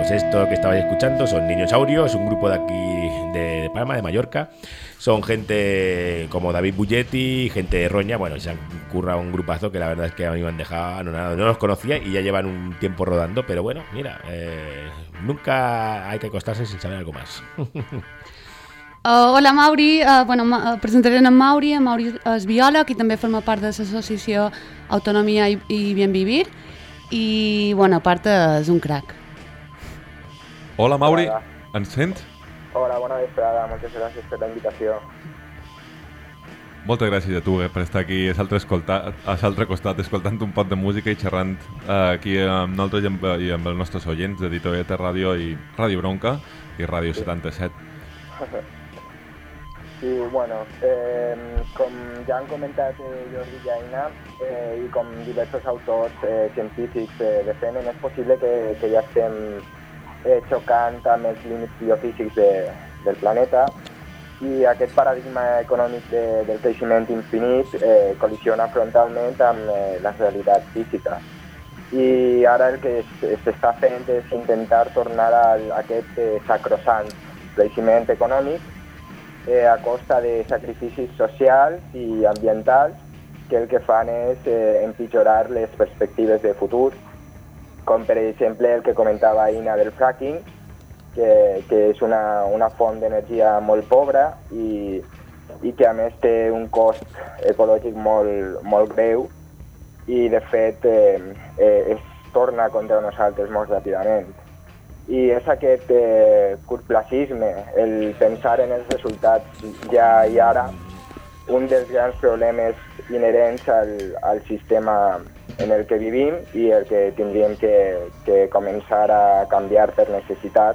Pues esto que estabais escuchando son Niñosaurio, es un grupo de aquí de Palma, de Mallorca. Son gente como David Bulletti, gente de Roña. Bueno, se han currado un grupazo que la verdad es que a mí me han dejado anonadado. No los conocía y ya llevan un tiempo rodando, pero bueno, mira, nunca hay que acostarse sin saber algo más. Hola Mauri, presentaré en Mauri és biòleg i també forma part de l'associació Autonomia i Bien Vivir i, bueno, a part és un crac. Hola Mauri, Hola. ens sents? Hola, bona vesprada, moltes gràcies per la invitació. Moltes gràcies a tu per estar aquí a l'altre costat escoltant un pot de música i xerrant aquí amb nosaltres i amb els nostres oients d'Editorieta Ràdio i Ràdio Bronca i Ràdio 77. Sí, bueno, com ja han comentat Jordi i Aina i com diversos autors científics defenen, és possible que ja estem xocant amb els límits biofísics del planeta i aquest paradigma econòmic del creixement infinit col·lisiona frontalment amb la realitat física. I ara el que s'està fent és intentar tornar a aquest sacrosant creixement econòmic a costa de sacrificis socials i ambientals que el que fan és empitjorar les perspectives de futur, com per exemple el que comentava Aina del fracking, que és una font d'energia molt pobra i que a més té un cost ecològic molt greu i de fet es torna contra nosaltres molt ràpidament. I és aquest curtplacisme, el pensar en els resultats ja i ara, un dels grans problemes inherents al sistema en el que vivim i el que tindríem que començar a canviar per necessitat.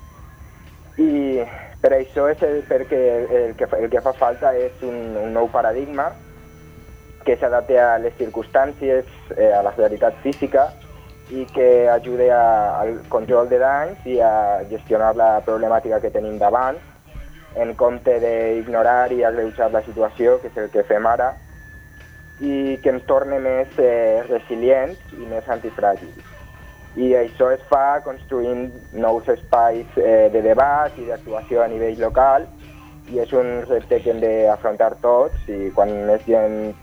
I per això és perquè el que fa falta és un nou paradigma que s'adapti a les circumstàncies, a la realitat física i que ajudi al control de danys i a gestionar la problemàtica que tenim davant en compte d'ignorar i agreujar la situació, que és el que fem ara, i que ens torni més resilients i més antifràgils. I això es fa construint nous espais de debat i d'actuació a nivell local i és un repte que hem d'afrontar tots i quan més gent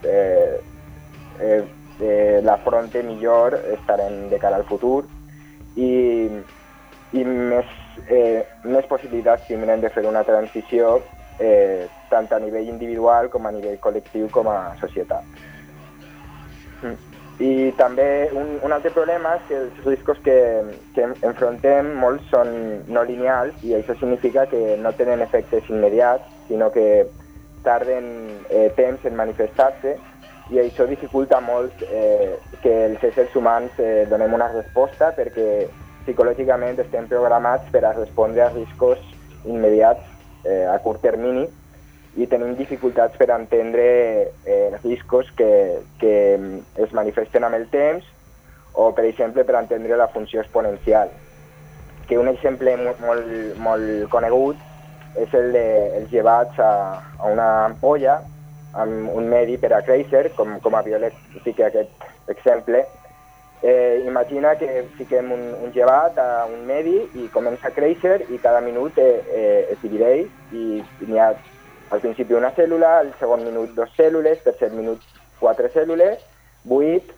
l'afronte millor estarem de cara al futur i més possibilitats tindrem de fer una transició tant a nivell individual com a nivell col·lectiu com a societat. I també un altre problema és que els riscos que enfrontem molts són no lineals i això significa que no tenen efectes immediats, sinó que tarden temps en manifestar-se i això dificulta molt que els éssers humans donem una resposta perquè psicològicament estem programats per a respondre a riscos immediats a curt termini i tenim dificultats per entendre riscos que es manifesten amb el temps o, per exemple, per entendre la funció exponencial. Que un exemple molt conegut és el dels llevats a una ampolla amb un medi per a créixer, com a biòleg fica aquest exemple. Imagina que fiquem un llevat a un medi i comença a créixer i cada minut es divideix i n'hi ha al principi una cèl·lula, al segon minut 2 cèl·lules, tercer minut 4 cèl·lules, 8,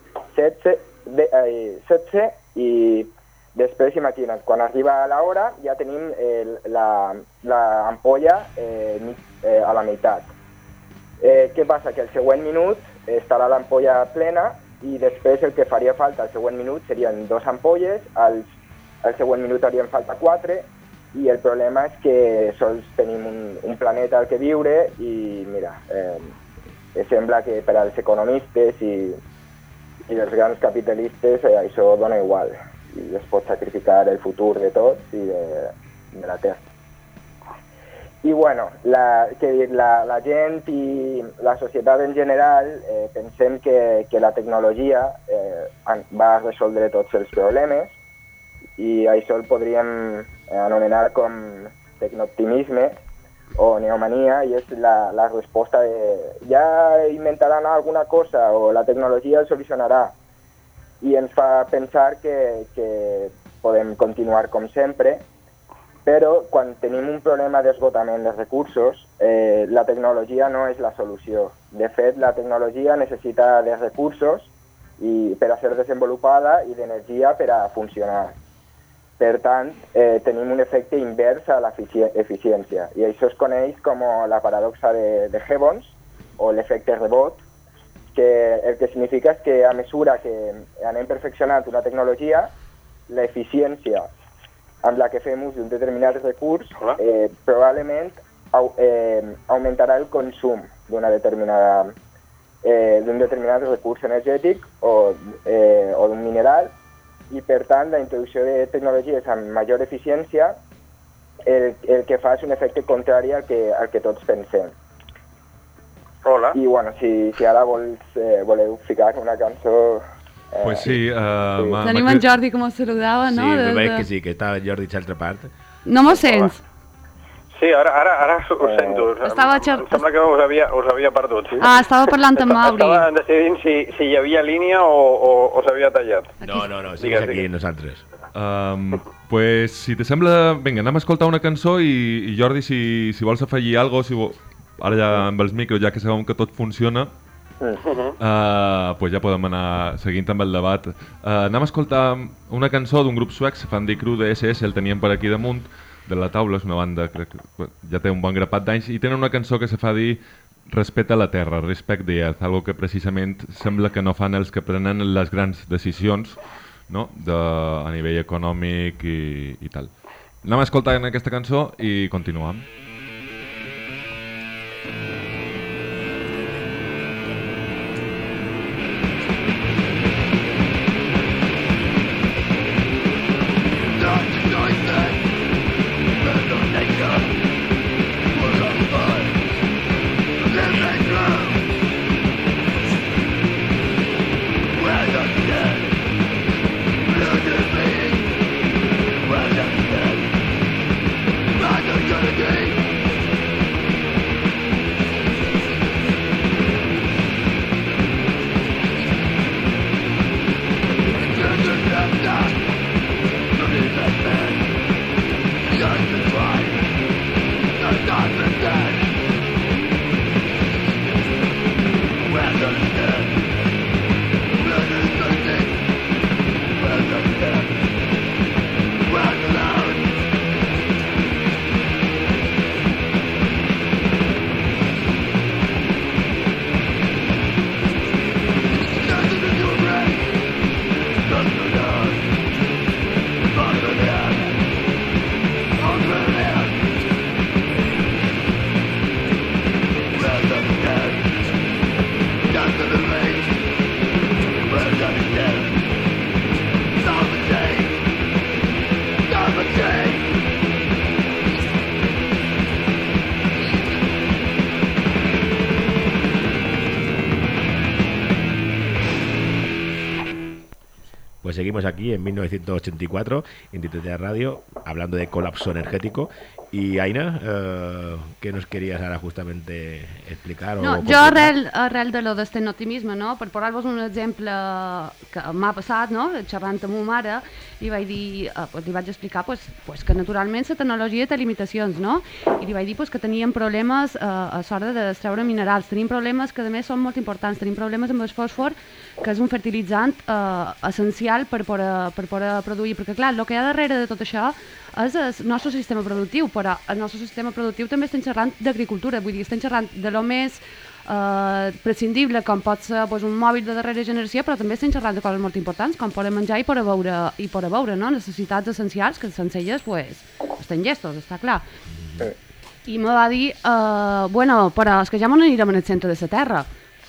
16 i després imagina't, quan arriba a l'hora ja tenim l'ampolla a la meitat. Què passa? Que el següent minut estarà l'ampolla plena i després el que faria falta al següent minut serien 2 ampolles, al següent minut haurien falta 4 i el problema és que sols tenim un planeta al que viure i mira, sembla que per als economistes i els grans capitalistes això dona igual i es pot sacrificar el futur de tots i de la Terra. I bueno, la gent i la societat en general pensem que la tecnologia va resoldre tots els problemes i això el podríem anomenar com tecnooptimisme o neomania i és la resposta de ja inventaran alguna cosa o la tecnologia el solucionarà i ens fa pensar que podem continuar com sempre, però quan tenim un problema d'esgotament dels recursos, la tecnologia no és la solució. De fet, la tecnologia necessita de recursos per a ser desenvolupada i d'energia per a funcionar. Per tant, tenim un efecte invers a l'eficiència, i això es coneix com la paradoxa de Hebons, o l'efecte rebot, que el que significa és que a mesura que anem perfeccionant una tecnologia, l'eficiència amb la que fem ús d'un determinat recurs probablement augmentarà el consum d'un determinat recurs energètic o d'un mineral, i per tant la introducció de tecnologies amb major eficiència el que fa és un efecte contrari al que tots pensem. Hola. I bueno, si ara voleu ficar una cançó... Pues sí. Tenim en Jordi que mos saludava, no? Sí, me veig que sí, que estava en Jordi a l'altra part. No mos sents? Sí, ara us sento. Em sembla que us havia perdut. Sí? Estava parlant amb Mauri. Estava decidint si hi havia línia o s'havia tallat. No, sigues aquí nosaltres. Pues si te sembla, vinga, anem a escoltar una cançó i Jordi, si vols afegir alguna cosa, ara ja amb els micros, ja que sabem que tot funciona, pues ja podem anar seguint amb el debat. Anem a escoltar una cançó d'un grup suec, se fan dir Cru de SS, el teníem per aquí damunt de la taula, és una banda que ja té un bon grapat d'anys, i tenen una cançó que se fa dir Respecta la terra, Respect the Earth, algo que precisament sembla que no fan els que prenen les grans decisions, no? A nivell econòmic i tal. Anem a escoltar aquesta cançó i continuem. Pues seguimos aquí en 1984 en TTT Radio hablando de colapso energético. Y Aina, ¿qué nos querías ahora justamente explicar? No, jo arrel de lo d'este optimisme, no? Per posar-vos un exemple que m'ha passat, no? Xerrant amb ma mare, li vaig dir, li vaig explicar pues, que naturalment la tecnologia té limitacions, no? I li vaig dir pues, que teníem problemes a l'hora d'extreure minerals, tenim problemes que a més són molt importants, tenim problemes amb el fòsfor, que és un fertilitzant essencial per poder produir, perquè clar, el que hi ha darrere de tot això és el nostre sistema productiu, però el nostre sistema productiu també estem xerrant d'agricultura, vull dir, estem xerrant de lo més prescindible, com pot ser pues, un mòbil de darrera generació, però també estem xerrant de coses molt importants, com poder menjar i poder beure, no? Necessitats essencials, que sense elles pues, estem llestos, està clar. I me va dir, bueno, però és que ja m'ho anirem en el centre de la Terra,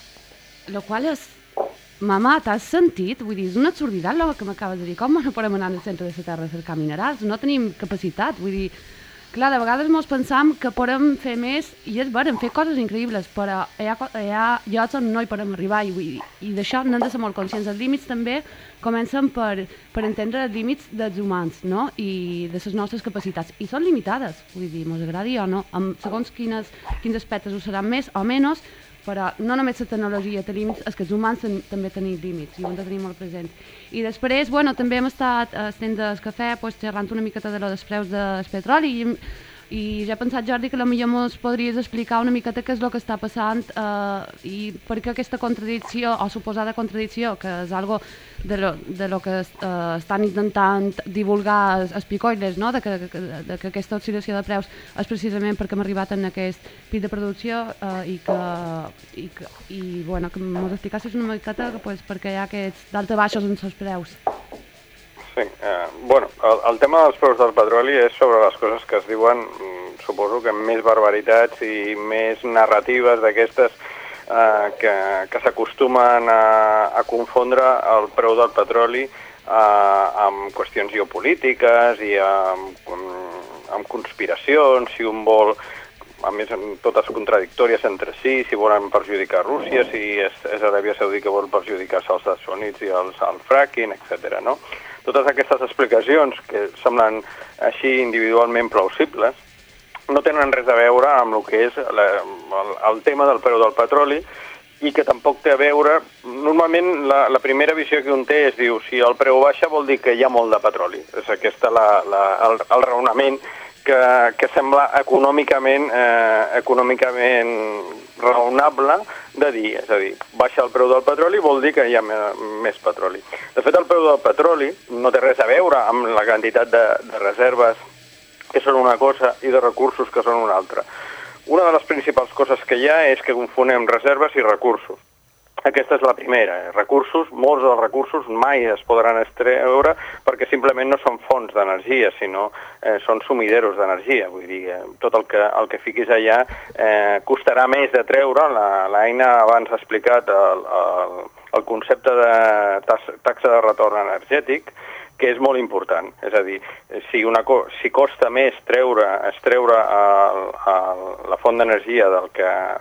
el qual és... Mama, t'has sentit? Vull dir, és una absurditat el que m'acabes de dir. Com no podem anar al centre de la Terra a cercar minerals? No tenim capacitat. Vull dir, clar, de vegades ens pensam que podem fer més, i és ver, fer coses increïbles, però hi ha llocs on no hi podem arribar, i d'això n'hem de ser molt conscients. Els límits també comencen per entendre els límits dels humans, no? I de les nostres capacitats. I són limitades, vull dir, mos agradi o no. Segons quins aspectes ho seran més o menys, però no només la tecnologia té límits, és que els humans també tenim límits i ho hem de tenir molt present. I després, bueno, també hem estat estent del cafè pues, xerrant una miqueta dels preus del petroli i ja he pensat, Jordi, que potser ens podries explicar una miqueta què és el que està passant i per què aquesta contradicció, o suposada contradicció, que és algo de lo que estan intentant divulgar els picoiles, no? de que aquesta oscil·lació de preus és precisament perquè hem arribat en aquest pic de producció i bueno, que ens explicassis una miqueta pues, perquè hi ha aquests d'alta baixos en els preus. Sí, bueno, el tema dels preus del petroli és sobre les coses que es diuen, suposo que més barbaritats i més narratives d'aquestes que s'acostumen a confondre el preu del petroli amb qüestions geopolítiques i amb conspiracions, si un vol, a més totes contradictòries entre si volen perjudicar Rússia, si és Aràbia Saudita que vol perjudicar-se als Estats Units i al fracking, etc. No? Totes aquestes explicacions que semblen així individualment plausibles no tenen res a veure amb el que és el tema del preu del petroli i que tampoc té a veure... Normalment la primera visió que un té és diu si el preu baixa vol dir que hi ha molt de petroli. És aquest el raonament que sembla econòmicament raonable de dir, és a dir, baixa el preu del petroli vol dir que hi ha més petroli. De fet, el preu del petroli no té res a veure amb la quantitat de reserves que són una cosa i de recursos que són una altra. Una de les principals coses que hi ha és que confonem reserves i recursos. Aquesta és la primera. Recursos, molts dels recursos mai es podran extreure perquè simplement no són fonts d'energia, sinó són sumideros d'energia. Vull dir, tot el que fiquis allà costarà més de treure. L'Aina abans ha explicat el concepte de taxa de retorn energètic, que és molt important. És a dir, si costa més extreure la font d'energia del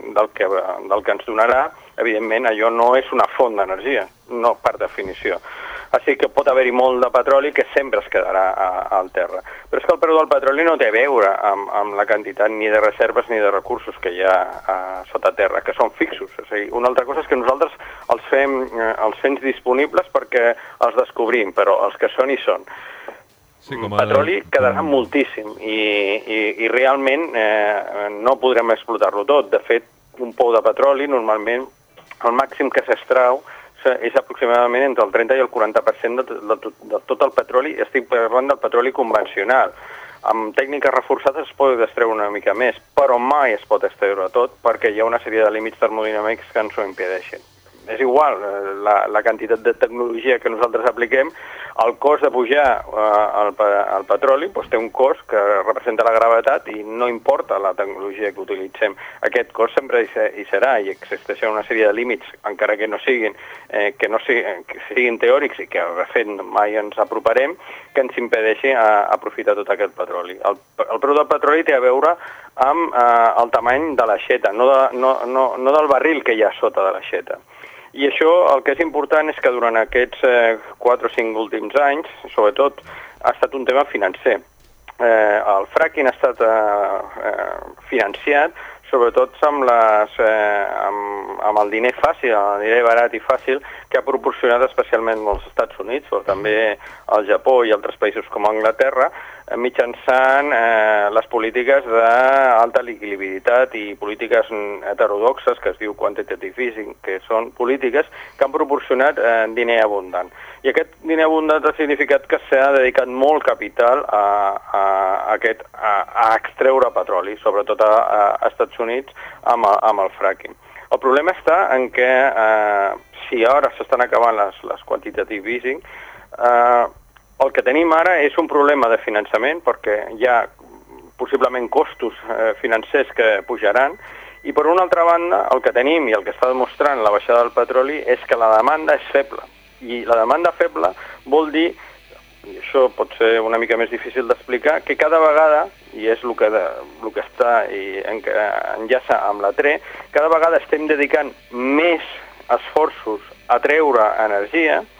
que ens donarà, evidentment allò no és una font d'energia, no per definició. Així que pot haver-hi molt de petroli que sempre es quedarà al terra. Però és que el preu del petroli no té a veure amb la quantitat ni de reserves ni de recursos que hi ha sota terra, que són fixos. És a dir, una altra cosa és que nosaltres els fem disponibles perquè els descobrim, però els que són hi són. Sí, petroli quedarà moltíssim i realment no podrem explotar-lo tot. De fet, un pou de petroli normalment el màxim que s'extrau és aproximadament entre el 30 i el 40% de tot el petroli. Estic parlant del petroli convencional. Amb tècniques reforçades es pot extreure una mica més, però mai es pot extreure tot perquè hi ha una sèrie de límits termodinàmics que ens ho impedeixen. És igual la quantitat de tecnologia que nosaltres apliquem, el cost de pujar el petroli té un cost que representa la gravetat i no importa la tecnologia que utilitzem. Aquest cost sempre hi serà i existeixen una sèrie de límits, encara que siguin teòrics i que de fet mai ens aproparem, que ens impedeixi aprofitar tot aquest petroli. El preu del petroli té a veure amb el tamany de l'aixeta, no del barril que hi ha sota de l'aixeta. I això el que és important és que durant aquests 4 o 5 últims anys, sobretot, ha estat un tema financer. El fracking ha estat financiat sobretot amb el diner fàcil, el diner barat i fàcil que ha proporcionat especialment els Estats Units, però també el Japó i altres països com Anglaterra, mitjançant les polítiques d'alta liquiditat i polítiques heterodoxes, que es diu quantitative easing, que són polítiques que han proporcionat diner abundant. I aquest diner abundant ha significat que s'ha dedicat molt capital a extreure petroli, sobretot a Estats Units amb el fracking. El problema està en que si ara s'estan acabant les quantitative easing, el que tenim ara és un problema de finançament perquè hi ha possiblement costos financers que pujaran i per una altra banda el que tenim i el que està demostrant la baixada del petroli és que la demanda és feble i la demanda feble vol dir, i això pot ser una mica més difícil d'explicar, que cada vegada, i és el que està i enllaça amb la TRE, cada vegada estem dedicant més esforços a treure energia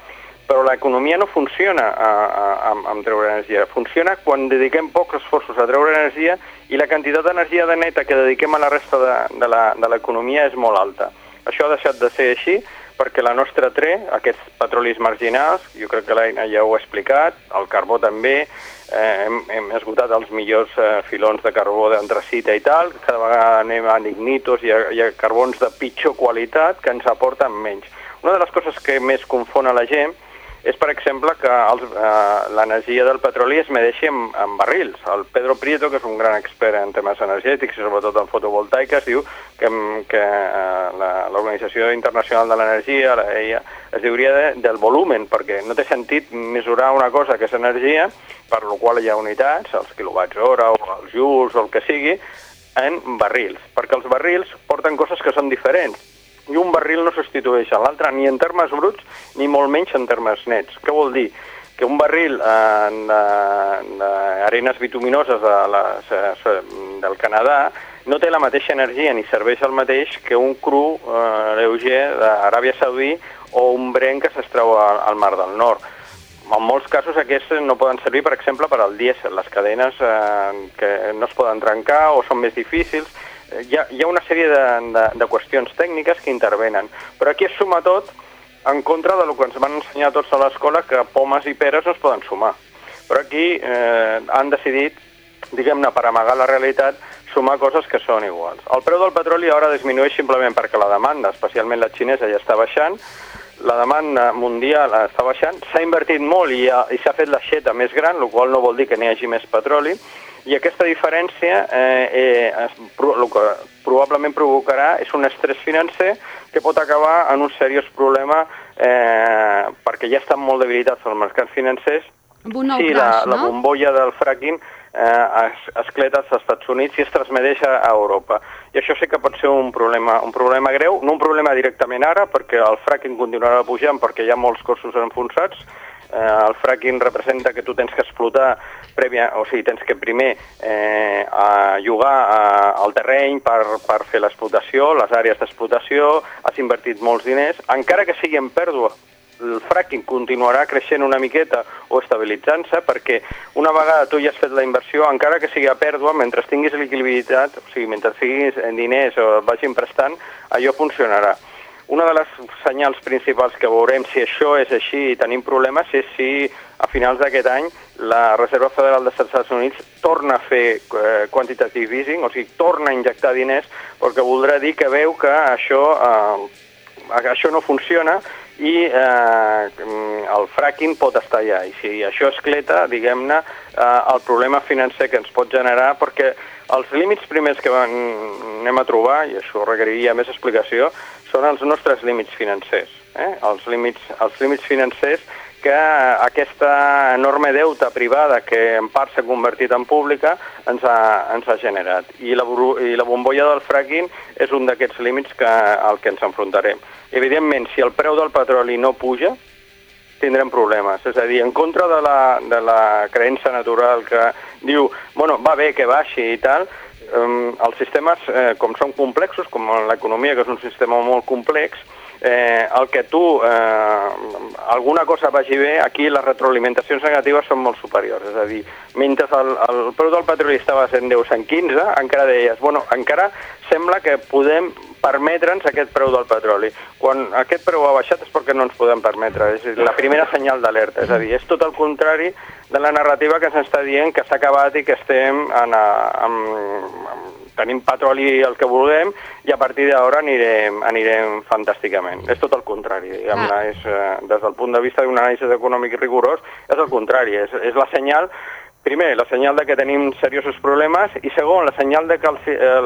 però l'economia no funciona amb treure energia. Funciona quan dediquem pocs esforços a treure energia i la quantitat d'energia de neta que dediquem a la resta de l'economia és molt alta. Això ha deixat de ser així perquè la nostra TRE, aquests petrolis marginals, jo crec que l'Aina ja ho ha explicat, el carbó també, hem esgotat els millors filons de carbó d'antracita i tal, cada vegada anem a lignitos i a carbons de pitjor qualitat que ens aporten menys. Una de les coses que més confon a la gent és, per exemple, que l'energia del petroli es medeixi en barrils. El Pedro Prieto, que és un gran expert en temes energètics i sobretot en fotovoltaica, diu que l'Organització Internacional de l'Energia, l'EIA, es diuria del volumen, perquè no té sentit mesurar una cosa que és energia, per la qual hi ha unitats, els quilowatts hora o els joules o el que sigui, en barrils, perquè els barrils porten coses que són diferents. I un barril no substitueix a l'altre ni en termes bruts ni molt menys en termes nets. Què vol dir? Que un barril d'arenes bituminoses del Canadà no té la mateixa energia ni serveix el mateix que un cru lleuger d'Aràbia Saudí o un Brent que s'extreu al Mar del Nord. En molts casos aquests no poden servir, per exemple, per al dièsel. Les cadenes que no es poden trencar o són més difícils. Hi ha una sèrie de qüestions tècniques que intervenen, però aquí es suma tot en contra del que ens van ensenyar tots a l'escola, que pomes i peres no es poden sumar. Però aquí han decidit, diguem-ne, per amagar la realitat, sumar coses que són iguals. El preu del petroli ara disminueix simplement perquè la demanda, especialment la xinesa, ja està baixant, la demanda mundial està baixant, s'ha invertit molt i s'ha fet l'aixeta més gran, el qual no vol dir que n'hi hagi més petroli, i aquesta diferència el que probablement provocarà és un estrès financer que pot acabar en un seriós problema perquè ja estan molt debilitats els mercats financers. Sí, la bombolla del fracking escleta als Estats Units i es transmeteix a Europa. I això sí que pot ser un problema greu, no un problema directament ara, perquè el fracking continuarà pujant perquè hi ha molts costos enfonsats. El fracking representa que tu tens que explotar tens que primer llogar el terreny per fer l'explotació, les àrees d'explotació, has invertit molts diners, encara que sigui en pèrdua. El fracking continuarà creixent una miqueta o estabilitzant-se perquè una vegada tu ja has fet la inversió, encara que sigui a pèrdua, mentre tinguis liquiditat, o sigui, mentre tinguis diners o et vagin prestant, allò funcionarà. Una de les senyals principals que veurem si això és així i tenim problemes és si a finals d'aquest any la Reserva Federal dels Estats Units torna a fer quantitative easing, o sigui, torna a injectar diners, perquè voldrà dir que veu que això no funciona i el fracking pot estar allà. I si això escleta, diguem-ne, el problema financer que ens pot generar, perquè els límits primers que anem a trobar, i això requeriria més explicació, són els nostres límits financers. Els límits financers que aquesta enorme deutte privada que en part s'ha convertit en pública ens ha generat. I la bombolla del fracking és un d'aquests límits al que ens enfrontarem. Evidentment, si el preu del petroli no puja, tindrem problemes. És a dir, en contra de la creença natural que diu, bueno, va bé que baixi i tal, els sistemes, com són complexos, com l'economia, que és un sistema molt complex, el que alguna cosa vagi bé, aquí les retroalimentacions negatives són molt superiors. És a dir, mentre el preu del petroli estava a 110, 115, encara deies, bueno, encara sembla que podem permetre'ns aquest preu del petroli. Quan aquest preu ha baixat és perquè no ens podem permetre. És la primera senyal d'alerta. És a dir, és tot el contrari de la narrativa que ens està dient que s'ha acabat i que estem tenim petroli el que vulguem i a partir d'ara anirem fantàsticament. És tot el contrari, diguem-ne. Des del punt de vista d'un anàlisi econòmic rigorós, és el contrari. És la senyal. Primer, la senyal de que tenim seriosos problemes i segon, la senyal de que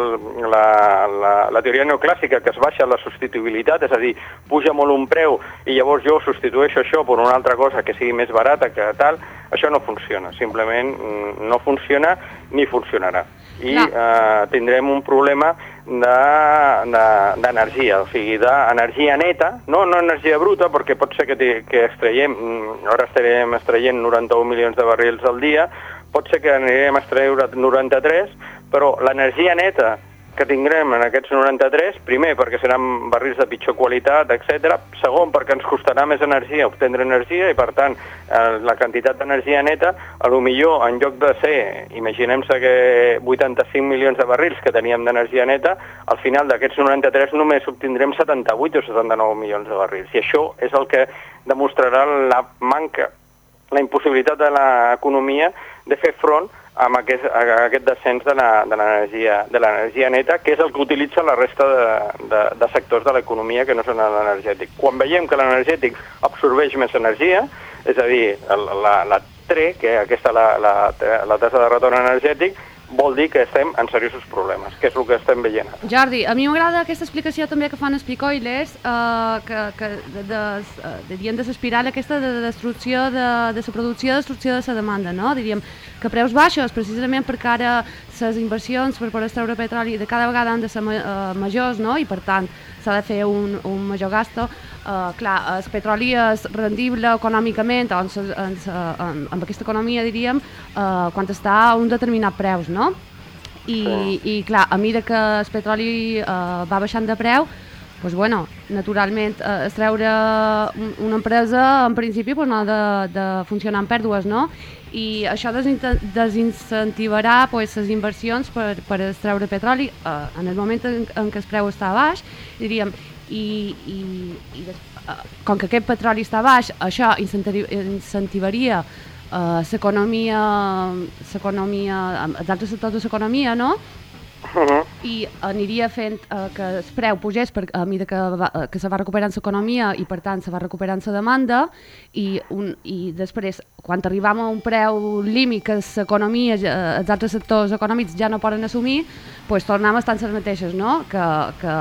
la teoria neoclàssica, que es baixa la substituïbilitat, és a dir, puja molt un preu i llavors jo substitueixo això per una altra cosa que sigui més barata que tal, això no funciona. Simplement no funciona ni funcionarà. I tindrem un problema d'energia, o sigui, d'energia neta, no energia bruta, perquè pot ser que ara estarem extraient 91 milions de barrils al dia, pot ser que anirem a extraure 93, però l'energia neta que tindrem en aquests 93, primer perquè seran barrils de pitjor qualitat, etc. Segon, perquè ens costarà més energia obtendre energia i, per tant, la quantitat d'energia neta, a lo millor, en lloc de ser, imaginem-se que 85 milions de barrils que teníem d'energia neta, al final d'aquests 93 només obtindrem 78 o 79 milions de barrils. I això és el que demostrarà la manca, la impossibilitat de l'economia de fer front a aquest descens de l'energia neta, que és el que utilitza la resta de sectors de l'economia que no són l'energètic. Quan veiem que l'energètic absorbeix més energia, és a dir, la TRE, que aquesta la tasa de retorn energètic, vol dir que estem en seriosos problemes, que és el que estem veient ara. Jordi, a mi m'agrada aquesta explicació també que fan els picoiles, que diríem de l'espiral aquesta de destrucció de la producció, destrucció de la demanda, no? Diríem que preus baixos, precisament perquè ara les inversions per poder extreure petroli de cada vegada han de ser majors, no? I per tant s'ha de fer un major gasto. Clar, el petroli és rendible econòmicament, amb aquesta economia, diríem, quan està a un determinat preus, no? I clar, a mesura que el petroli va baixant de preu, doncs, bueno, naturalment, extreure una empresa, en principi, no ha de funcionar amb pèrdues, no? I això desincentivarà les inversions per extreure petroli en el moment en què el preu està baix, diríem, com que aquest petroli està baix, això incentivaria l'economia, els altres sectors de l'economia, no? I aniria fent que el preu pugés a mesura que se va recuperant l'economia i per tant se va recuperant la demanda i després quan arribam a un preu límit que l'economia, els altres sectors econòmics ja no poden assumir, doncs tornem a estar les mateixes, no? Que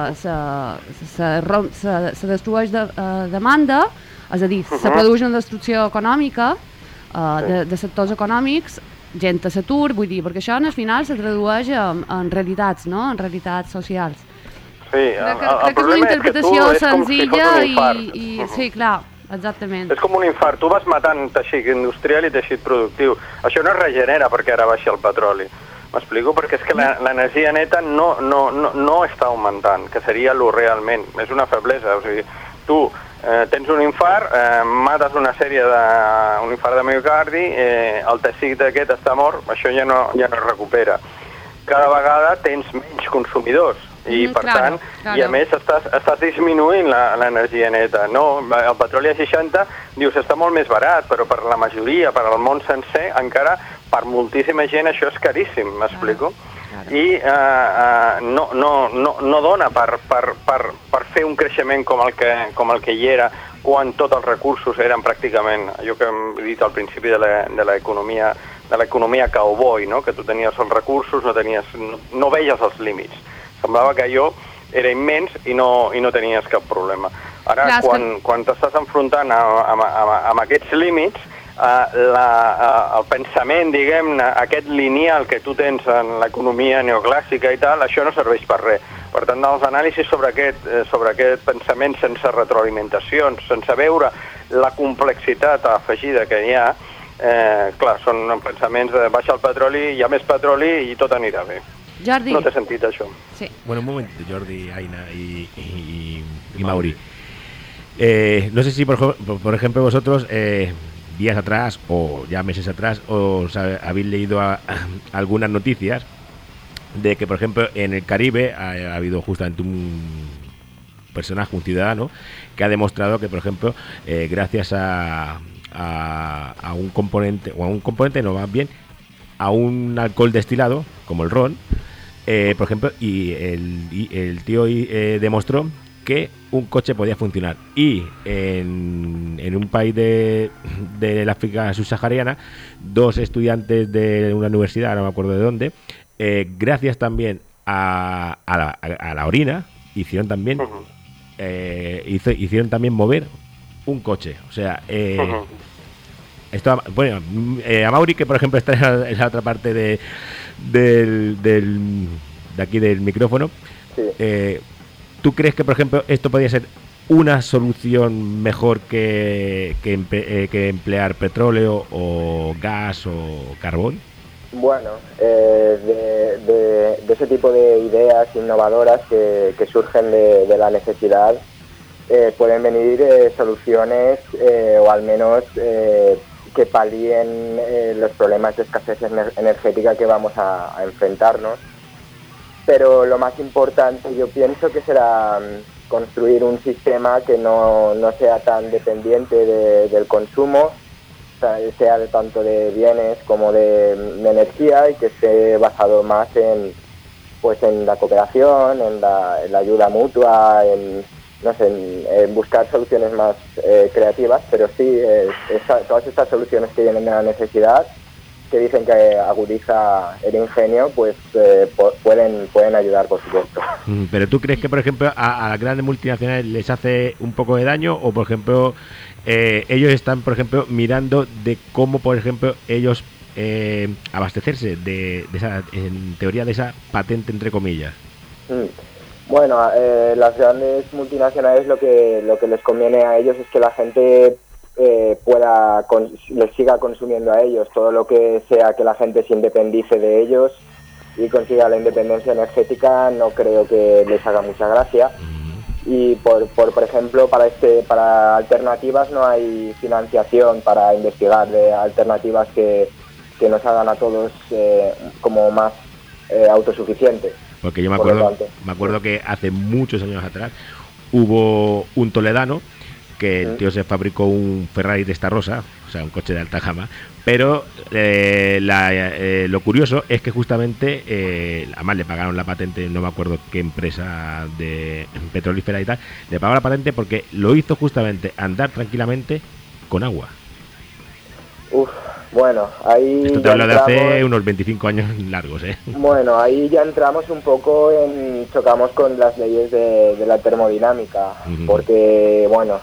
se destrueix demanda, és a dir, se produeix una destrucció econòmica de sectors econòmics, gent a l'atur, vull dir, perquè això al final se tradueix en realitats, no? En realitats socials. Sí, crec que és una interpretació senzilla i sí, clar, exactament. És com un infart, tu vas matant teixit industrial i teixit productiu. Això no es regenera perquè ara baixi el petroli. M'explico? Perquè és que l'energia neta no està augmentant, que seria lo realment, és una feblesa, o sigui, tu tens un infart, mates un infart de miocardi, el teixit aquest està mort, això ja no es recupera. Cada vegada tens menys consumidors i per tant, i a més estàs disminuint l'energia neta. No, el petroli a 60 dius està molt més barat, però per la majoria, per al món sencer, encara per moltíssima gent això és caríssim, m'explico? I no dona per fer un creixement com el que hi era quan tots els recursos eren pràcticament allò que hem dit al principi de l'economia cowboy, no? Que tu tenies els recursos, no veies els límits. Semblava que allò era immens i no tenies cap problema. Ara, quan t'estàs enfrontant amb aquests límits, el pensament, diguem-ne, aquest lineal que tu tens en l'economia neoclàssica i tal, això no serveix per res. Per tant, els anàlisis sobre aquest pensament sense retroalimentacions, sense veure la complexitat afegida que hi ha, clar, són pensaments de baixa el petroli, hi ha més petroli i tot anirà bé. Jordi. No té sentit això. Sí. Bueno, un moment, Jordi, Aina y Mauri. No sé si, por ejemplo, vosotros... días atrás o ya meses atrás os habéis leído algunas noticias de que, por ejemplo, en el Caribe ha habido justamente un personaje, un ciudadano, que ha demostrado que, por ejemplo, gracias a un componente, no, más bien, a un alcohol destilado, como el ron, por ejemplo, y el tío demostró que un coche podía funcionar. Y en un país del África subsahariana, dos estudiantes de una universidad, ahora no me acuerdo de dónde, gracias también a la orina, hicieron también mover un coche. O sea, esto, bueno, a Mauri, que por ejemplo está en la otra parte de aquí del micrófono, sí. ¿Tú crees que, por ejemplo, esto podría ser una solución mejor que emplear petróleo o gas o carbón? Bueno, de ese tipo de ideas innovadoras que surgen de la necesidad, pueden venir soluciones o al menos que palíen los problemas de escasez energética que vamos a enfrentarnos. Pero lo más importante yo pienso que será construir un sistema que no sea tan dependiente del consumo, sea tanto de bienes como de energía, y que esté basado más en la cooperación, en la ayuda mutua, en buscar soluciones más creativas, pero sí, todas estas soluciones que vienen de la necesidad, que dicen que agudiza el ingenio, pues pueden ayudar, por supuesto. Pero ¿tú crees que, por ejemplo, a las grandes multinacionales les hace un poco de daño? O, por ejemplo, ellos están, por ejemplo, mirando de cómo, por ejemplo, ellos abastecerse de esa, en teoría, de esa patente, entre comillas. Bueno, las grandes multinacionales lo que les conviene a ellos es que la gente les siga consumiendo a ellos. Todo lo que sea que la gente se independice de ellos y consiga la independencia energética, no creo que les haga mucha gracia. Y por ejemplo, para alternativas no hay financiación para investigar de alternativas que nos hagan a todos como más autosuficientes. Porque yo me acuerdo que hace muchos años atrás hubo un toledano que el tío se fabricó un Ferrari de esta rosa, o sea, un coche de alta gama, pero lo curioso es que justamente, además le pagaron la patente, no me acuerdo qué empresa de petrolífera y tal, le pagó la patente porque lo hizo justamente andar tranquilamente con agua. Bueno, ahí esto te hablo de hace unos 25 años largos, ¿eh? Bueno, ahí ya entramos un poco chocamos con las leyes de la termodinámica, porque, bueno,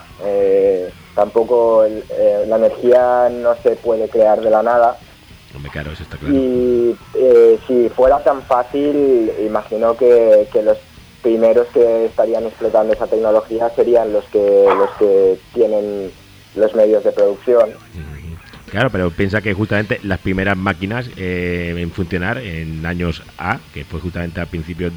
tampoco la energía no se puede crear de la nada. Hombre, claro, eso está claro. Y si fuera tan fácil, imagino que los primeros que estarían explotando esa tecnología serían los que tienen los medios de producción. Claro, pero piensa que justamente las primeras máquinas en funcionar en años A, que fue justamente a principios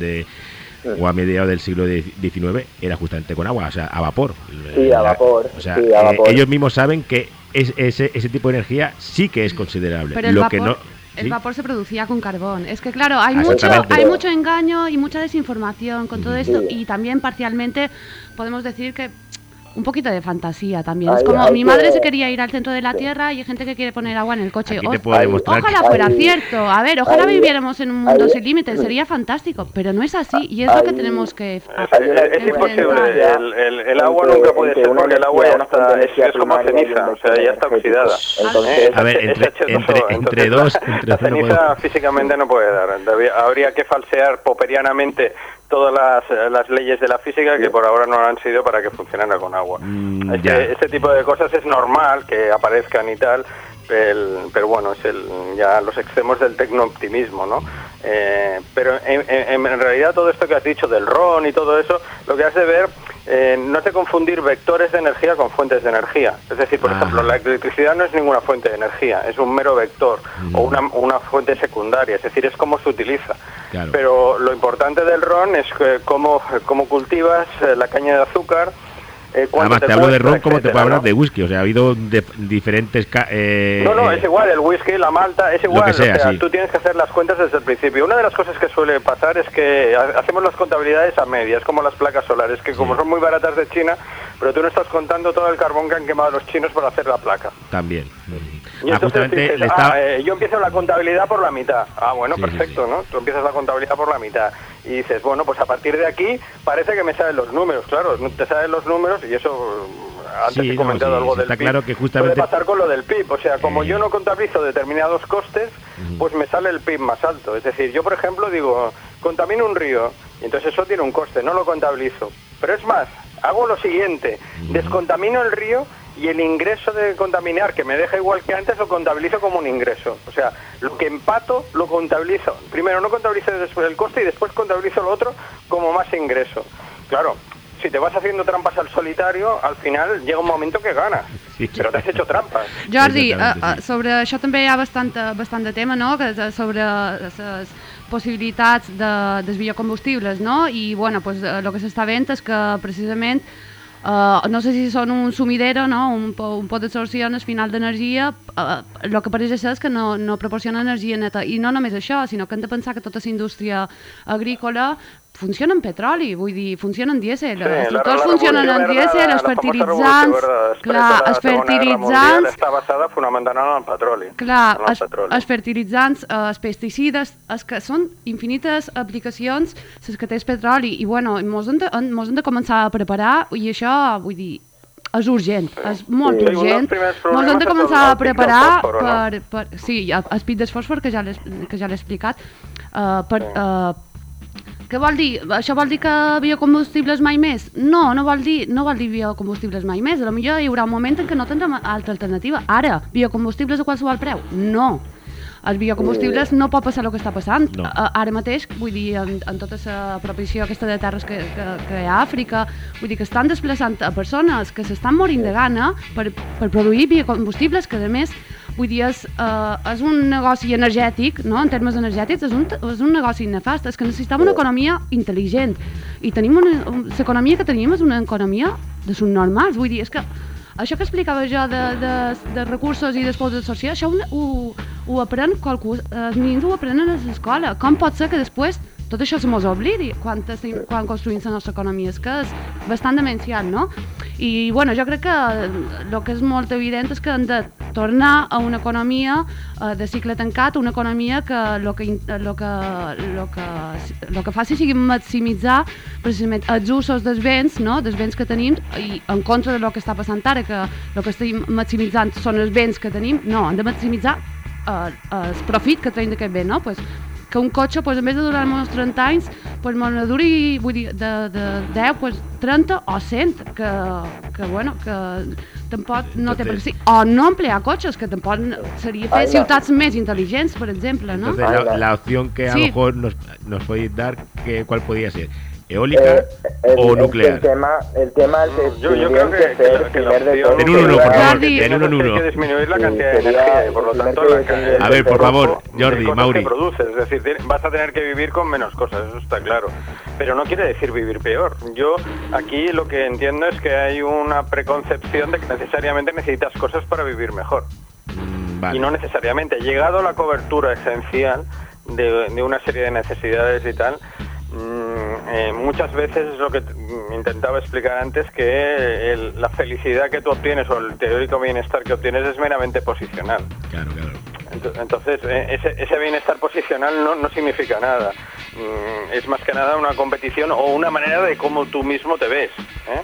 o a mediados del siglo XIX, era justamente con agua, o sea, a vapor. Sí, a vapor. O sea, sí, a vapor. Ellos mismos saben que ese tipo de energía sí que es considerable. Pero el vapor se producía con carbón. Es que, claro, hay mucho engaño y mucha desinformación con todo esto, y también parcialmente podemos decir que un poquito de fantasía también. Es como mi madre se quería ir al centro de la Tierra y hay gente que quiere poner agua en el coche. Ojalá fuera cierto. A ver, ojalá viviéramos en un mundo sin límites. Sería fantástico, pero no es así y es lo que tenemos que es imposible. El agua nunca puede ser, porque el agua ya es como ceniza, o sea, ya está oxidada. Entonces, a ver, entre dos... La ceniza físicamente no puede dar. Habría que falsear popperianamente todas las leyes de la física que por ahora no han sido para que funcionara con agua. Este tipo de cosas es normal que aparezcan y tal, pero bueno, es ya los extremos del tecno-optimismo, ¿no? Pero en realidad todo esto que has dicho del RON y todo eso, lo que has de ver, no es de confundir vectores de energía con fuentes de energía. Es decir, por ejemplo, la electricidad no es ninguna fuente de energía, es un mero vector o una fuente secundaria, es decir, es cómo se utiliza. Claro. Pero lo importante del RON es cómo cultivas la caña de azúcar. Además, te hablo de ron como te puedo hablar de whisky, o sea, ha habido diferentes... No, es igual, el whisky, la malta, es igual, o sea, tú tienes que hacer las cuentas desde el principio. Una de las cosas que suele pasar es que hacemos las contabilidades a medias, como las placas solares, que como son muy baratas de China, pero tú no estás contando todo el carbón que han quemado los chinos para hacer la placa. También. Y entonces dices, yo empiezo la contabilidad por la mitad. Bueno, perfecto, ¿no? Tú empiezas la contabilidad por la mitad. Y dices, bueno, pues a partir de aquí parece que me salen los números. Claro, te salen los números y eso... Antes he comentado algo del PIB. Claro que justamente... Puede pasar con lo del PIB. O sea, como yo no contabilizo determinados costes, pues me sale el PIB más alto. Es decir, yo, por ejemplo, digo, contamino un río, y entonces eso tiene un coste, no lo contabilizo. Pero es más, hago lo siguiente, descontamino el río y el ingreso de contaminar, que me deja igual que antes, lo contabilizo como un ingreso. O sea, lo que empato lo contabilizo. Primero no contabilizo después el coste y después contabilizo lo otro como más ingreso. Claro, si te vas haciendo trampas al solitario, al final llega un momento que ganas, Sí. però t'has hecho trampas. Jordi, Exactament, sí. sobre això també hi ha bastant de tema, no?, que sobre les possibilitats dels biocombustibles, no? I, bueno, pues, el que s'està veient és que, precisament, no sé si són un sumidero, no?, un pot d'absorció en el final d'energia, el que pareix ser és que no proporciona energia neta. I no només això, sinó que hem de pensar que tota la indústria agrícola funciona en petroli, vull dir, funciona en dièsel. Els tractors funcionen en dièsel, els fertilitzants... Clar, els fertilitzants... Està basada fonamentalment en el petroli. Clar, en el petroli. els fertilitzants, els pesticides, que són infinites aplicacions les que té el petroli, i bueno, mos hem de començar a preparar, i això, vull dir, és urgent, és molt urgent. Mos hem de començar a preparar per... Sí, el pit del fòsfor, que ja l'he explicat, què vol dir? Això vol dir que biocombustibles mai més? No vol dir biocombustibles mai més. Potser hi haurà un moment en què no tindrem altra alternativa. Ara, biocombustibles a qualsevol preu? No. Els biocombustibles no pot passar el que està passant. No. Ara mateix, vull dir, en tota la proposició aquesta de terres que hi ha a Àfrica, vull dir que estan desplaçant a persones que s'estan morint de gana per produir biocombustibles, que a més, vull dir, és un negoci energètic, no? En termes energètics, és un negoci nefast. És que necessitem una economia intel·ligent. I l'economia que tenim és una economia de subnormals. Vull dir, és que això que explicava jo de recursos i després d'absorció, això ho aprèn qualcú, els nens ho aprenen a l'escola. Com pot ser que després tot això se mos oblidi quan construïm la nostra economia? És que és bastant demencial, no? I bueno, jo crec que el que és molt evident és que hem de tornar a una economia de cicle tancat, una economia que el que faci sigui maximitzar precisament els usos dels béns, no? Dels béns que tenim, i en contra del que està passant ara, que el que estem maximitzant són els béns que tenim. No, hem de maximitzar el profit que tenim d'aquest bé, no? Pues, que un cotxe, pues, en vez de durar uns 30 anys, pues, me duri, vull dir, de 10, pues, 30 o 100, que bueno, que tampoc no té per si. O no emplear cotxes, que tampoc seria fer ciutats més intel·ligents, per exemple, ¿no? Entonces, la opción que a lo mejor nos podéis dar, ¿cuál podría ser? ¿Eólica o nuclear? El tema es Yo creo que primer de todo... En uno, por favor, en uno. Hay que disminuir la cantidad de energía y por lo tanto A ver, por favor, Jordi, Mauri. que produces, es decir, vas a tener que vivir con menos cosas, eso está claro. Pero no quiere decir vivir peor. Yo aquí lo que entiendo es que hay una preconcepción de que necesariamente necesitas cosas para vivir mejor. Vale. Y no necesariamente. Llegado a la cobertura esencial de una serie de necesidades y tal, muchas veces es lo que intentaba explicar antes, que la felicidad que tú obtienes o el teórico bienestar que obtienes es meramente posicional. Claro. Entonces, ese bienestar posicional no significa nada. Es más que nada una competición o una manera de cómo tú mismo te ves,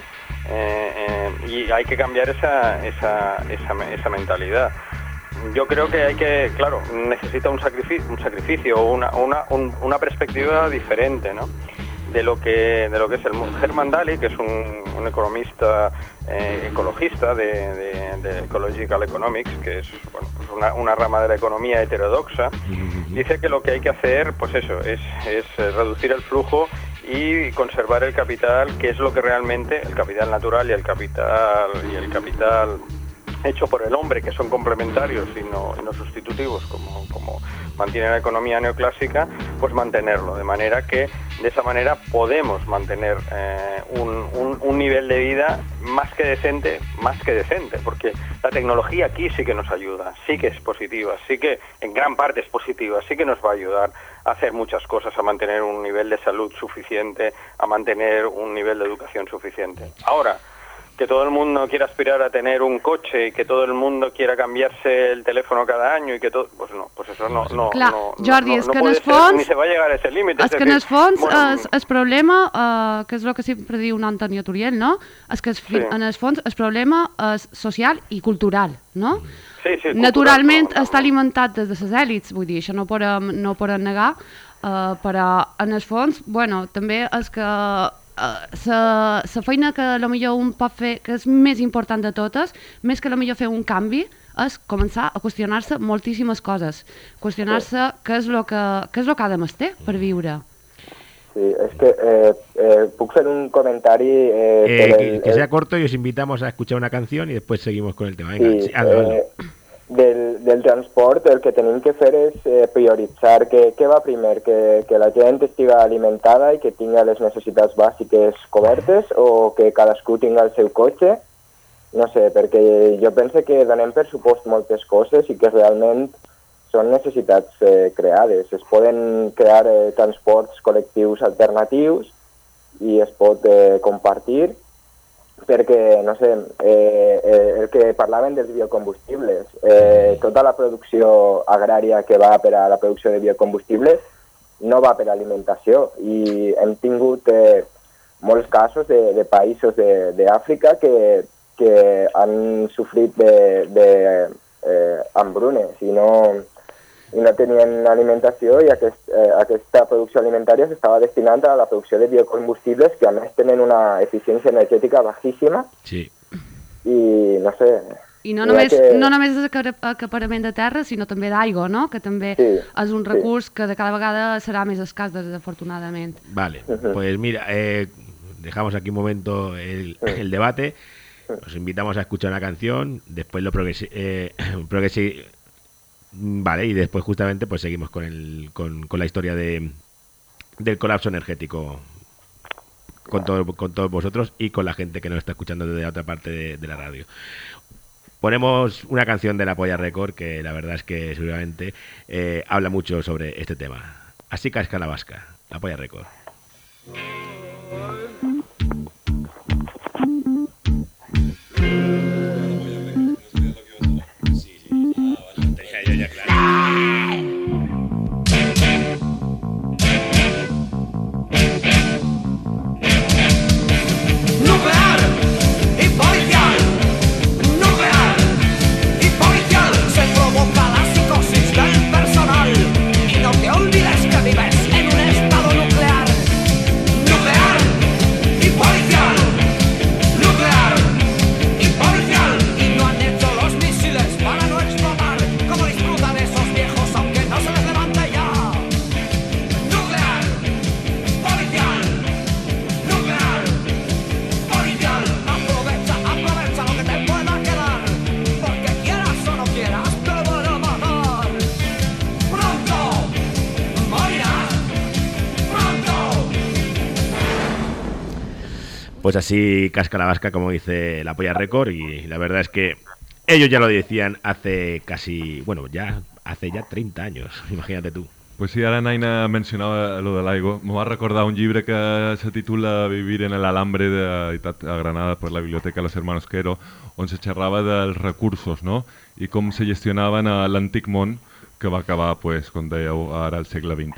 y hay que cambiar esa mentalidad. Yo creo que claro, necesita un sacrificio o una perspectiva diferente, ¿no? de lo que es el Herman Daly, que es un economista ecologista de Ecological Economics, que es una rama de la economía heterodoxa. Dice que lo que hay que hacer, pues eso, es reducir el flujo y conservar el capital, que es lo que realmente, el capital natural y el capital hecho por el hombre, que son complementarios y no sustitutivos, como mantiene la economía neoclásica, pues mantenerlo, de manera que de esa manera podemos mantener un nivel de vida más que decente, porque la tecnología aquí sí que nos ayuda, sí que es positiva, sí que en gran parte es positiva, sí que nos va a ayudar a hacer muchas cosas, a mantener un nivel de salud suficiente, a mantener un nivel de educación suficiente. Ahora, que todo el mundo quiera aspirar a tener un coche y que todo el mundo quiera cambiarse el teléfono cada año y que todo, pues eso no. Clar, Jordi, és que en el ser, fons... ni se va a llegar a ese límite. És que en el fons el problema, que és el que sempre diu un Antonio Turiel, no? És que en el fons el problema és social i cultural, no? Sí, naturalment està alimentat des de les èlits, vull dir, això no ho podem negar, però en el fons, bueno, també és que la feina que potser un pot fer, que és més important de totes, més que potser fer un canvi, és començar a qüestionar-se moltíssimes coses. Qüestionar-se què és el que ha de menester per viure. Sí, es que puc fer un comentari... Que sea corto y os invitamos a escuchar una canción y después seguimos con el tema. Venga, Sí, hazlo. del transport el que tenim que fer és prioritzar què va primer, que la gent estiga alimentada i que tinga les necessitats bàsiques cobertes o que cadascú tinga el seu cotxe. No sé, perquè jo penso que donem per supost moltes coses i que realment són necessitats creades. Es poden crear transports col·lectius alternatius i es pot compartir perquè, no sé, el que parlaven dels biocombustibles, tota la producció agrària que va per a la producció de biocombustibles no va per a alimentació i hem tingut molts casos de països d'Àfrica que han sofrit d'hambrunes i no tenien alimentació i aquesta producció alimentària s'estava destinant a la producció de biocombustibles que a més tenen una eficiència energètica baixíssima. Sí. I no sé... I no només és acaparament de terra, sinó també d'aigua, no? Que també és un recurs que de cada vegada serà més escàs, desafortunadament. Vale, pues mira, dejamos aquí un momento el debate, os invitamos a escuchar una canción, después lo vale, y después justamente pues seguimos con la historia del colapso energético con todos vosotros y con la gente que nos está escuchando desde la otra parte de la radio. Ponemos una canción de La Polla Record que la verdad es que seguramente habla mucho sobre este tema. Así casca la vasca, La Polla Record. Nuclear y policial. Nuclear y policial. Se provoca la psicosis del personal. Y no te olvides que vives en un estado nuclear. Nuclear y policial. Nuclear y policial. Y no han hecho los misiles para no explotar. Como disfrutan esos viejos aunque no se les levante ya. Nuclear, policial. Nuclear, policial. Aprovecha lo que te pueda quedar. Porque quieras o no quieras te van a matar. Pronto morirás. Pronto. Pues así casca la vasca, como dice La Polla Record, y la verdad es que ellos ya lo decían hace casi, bueno, hace 30 años, imagínate tú. Pues sí, ara Naina mencionava lo de l'aigua. Me va recordar un llibre que se titula Vivir en el Alambre, editat a Granada per la Biblioteca Los Hermanos Quero, on se xerrava dels recursos, no? I com se gestionaven a l'antic món, que va acabar, pues, com dèieu, ara al segle XX.